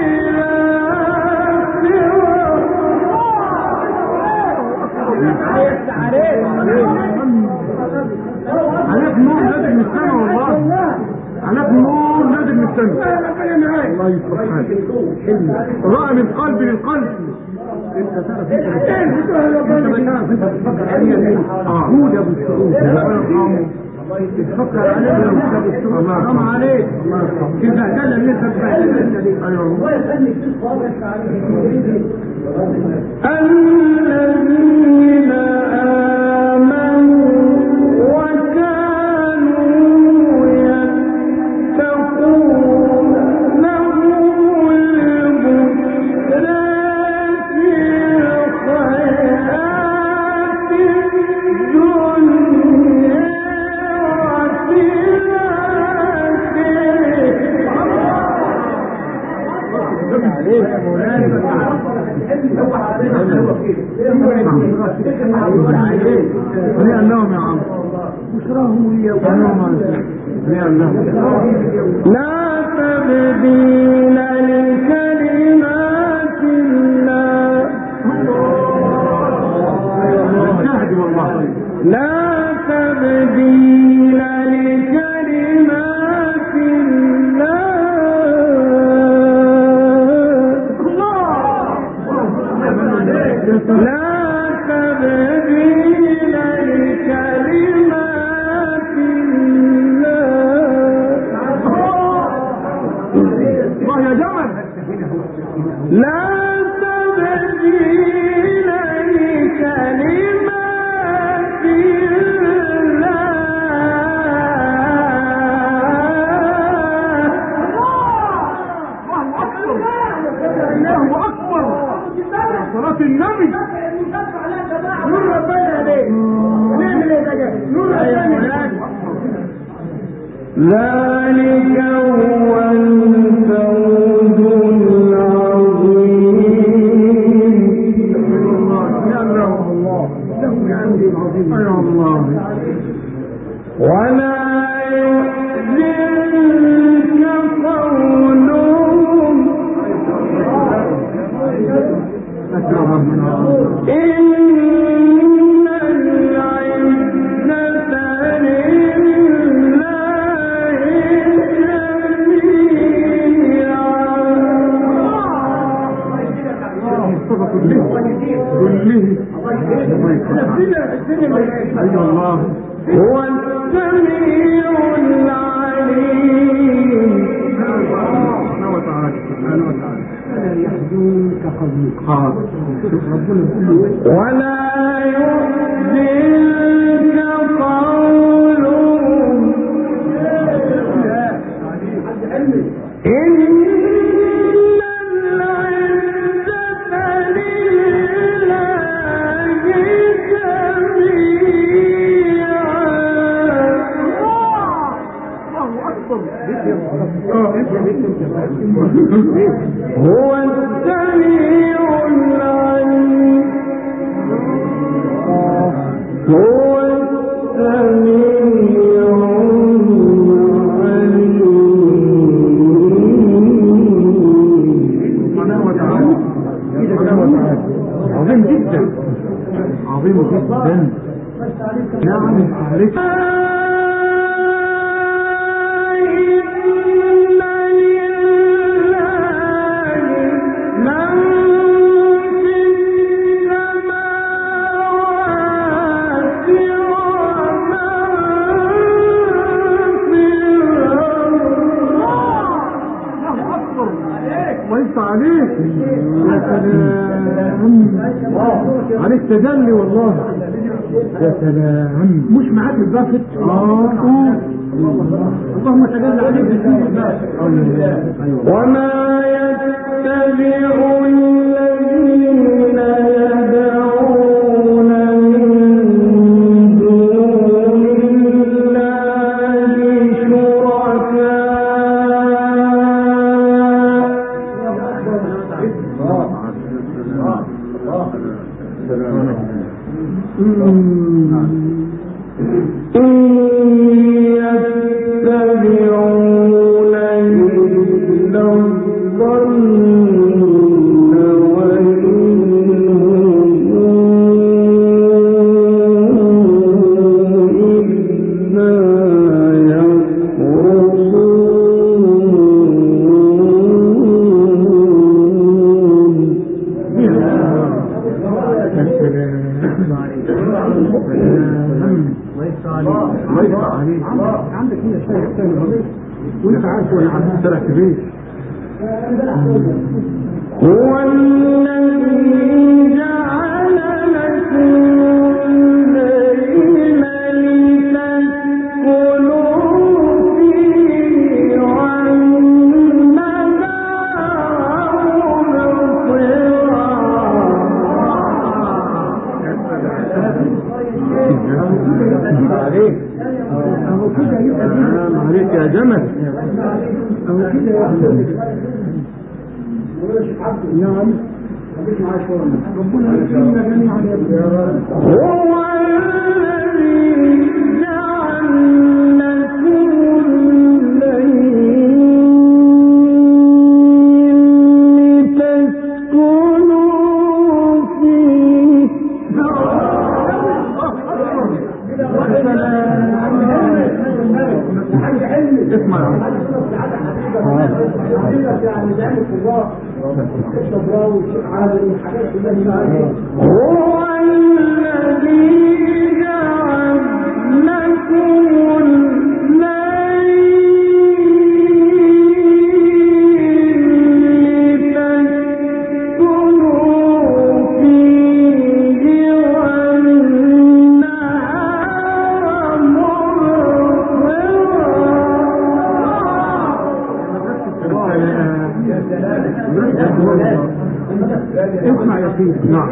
عليك نور نازل من السماء والله عليك نور نازل من السماء الله يصلح حالك رأى من قلب للقلب انت تعرف انت بتعرف انت بتفكر عليا ليه عود ابو الشعوب تفكر عليا ابو الشعوب حرام عليك البهدله اللي انت بتبهدلها دي ايوه الله يخليك تصبر عليك
الذين آمنوا وكانوا يتقون لهم البشرى في الحياة الدنيا وفي
هنيئا لهم يا عم بشراهم وياهم هنيئا لهم
لا تبديل لكلمات الله
الشاهد والله
لا تبديل لكلمات الله لا تبديل لكلمات
الله يا جمل
لا تبديل لكلمات
الله أكبر صلاة النبي نور ربنا عليك نعمل ايه بقى نور ربنا
ذلك هو الفوز العظيم.
يا الله الله له عندي العظيم يا الله
ولا يحزنك قولهم إن العزة لله
أيها الله
هو السميع العليم.
سبحانه وتعالى سبحانه وتعالى لا يحزنك قولهم
ولا يحزنك قولهم هو السميع العليم هو السميع العليم.
عظيم جدا عظيم جدا. نعم عليك. عليك يا سلام عليك تجلي والله يا سلام. مش معاك البافت اه اللهم تجلى عليك
وما يتبع الذين يدعون من دون الله يتبعون إلا الظن وإن هم إلا
عندك هنا شيء ثاني وانت عارف ولا عارف ثلاث كبير.
هو الذي جعل لكم الليل لتسكنوا فيه والنهار مبصرا.
عليك عليك يا جمل.
هو كده يا أخي. نعم. ربنا يكرمنا جميعا يا رب.
هو الذي جعل لكم الليل لتسكنوا فيه.
اسمع
هو الذي جعل لكم الليل لتسكنوا فيه والنهار مبصرا.
اسمع يا سيدي. نعم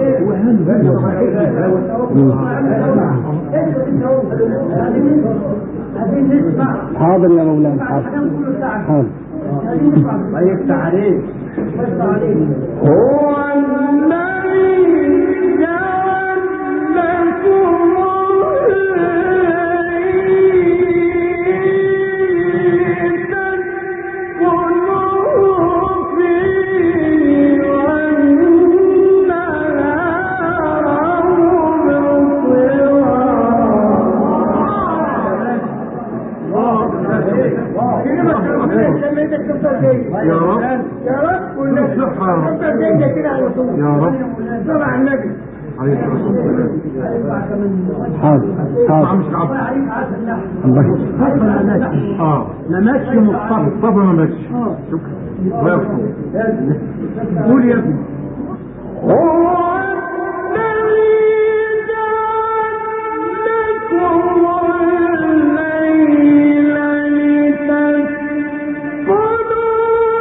حاضر يا مولانا حاضر حاضر.
الله يفتح عليك.
هو الذي جعل لكم
يا رب
يا رب كل
صحة
كده على طول.
يا رب
صلى على النبي
عليه الصلاة والسلام.
حاضر حاضر.
مش عبد
الله
اه ما ماتش مصطفى مصطفى ما ماتش. شكرا الله يرحمه. قول يا ابني.
هو الذي جعل لكم الليل لتسكنوا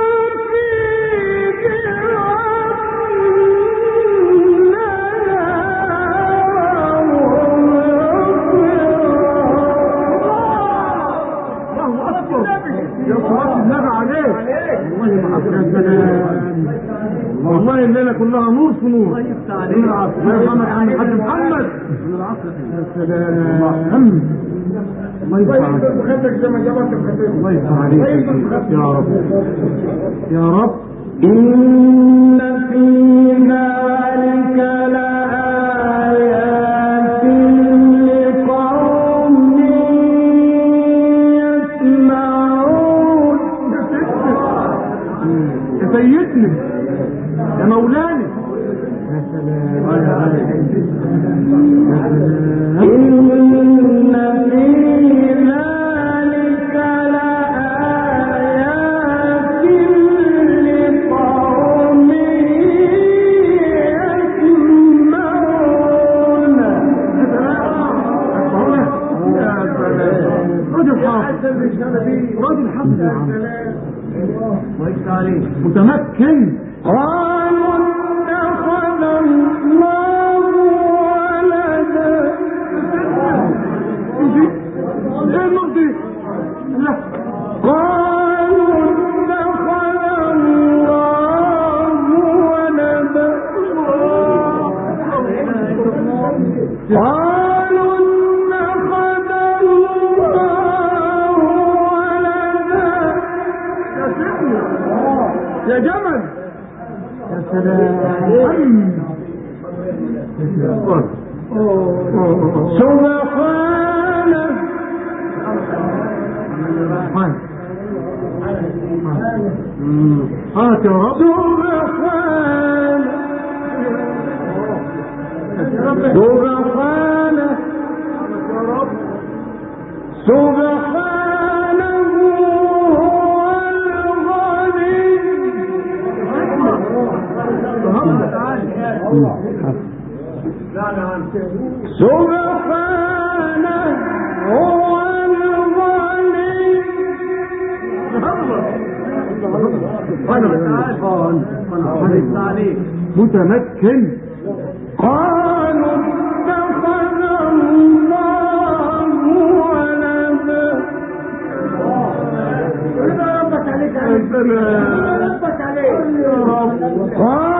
يا صلاة النبي عليك والله ما حسنا والله الليلة كلها نور في نور الله يرحمك عم الحاج محمد يا سلام الله يفتح عليك الله يفتح عليك يا رب يا رب
إن في ذلك لآيات لقوم يسمعون.
يا سيدنا يا مولانا يا سلام
إن في ذلك لآيات لقوم يسمعون.
يا سلام رجل حافظ رجل حافظ يا عم الله يفتح عليك متمكن.
قالوا اتخذ الله ولدا.
ايه النقطة؟ لا
قالوا اتخذ الله ولدا. قالوا اتخذ الله ولدا.
يا جمل يا سلام
سبحانه
هات يا رب
سبحانه سبحانه سبحانه هو الغني. سبحانه هو الغني.
متمكن.
قالوا اتخذ الله ولدا.
ربك عليك يا ربك عليك يا رب.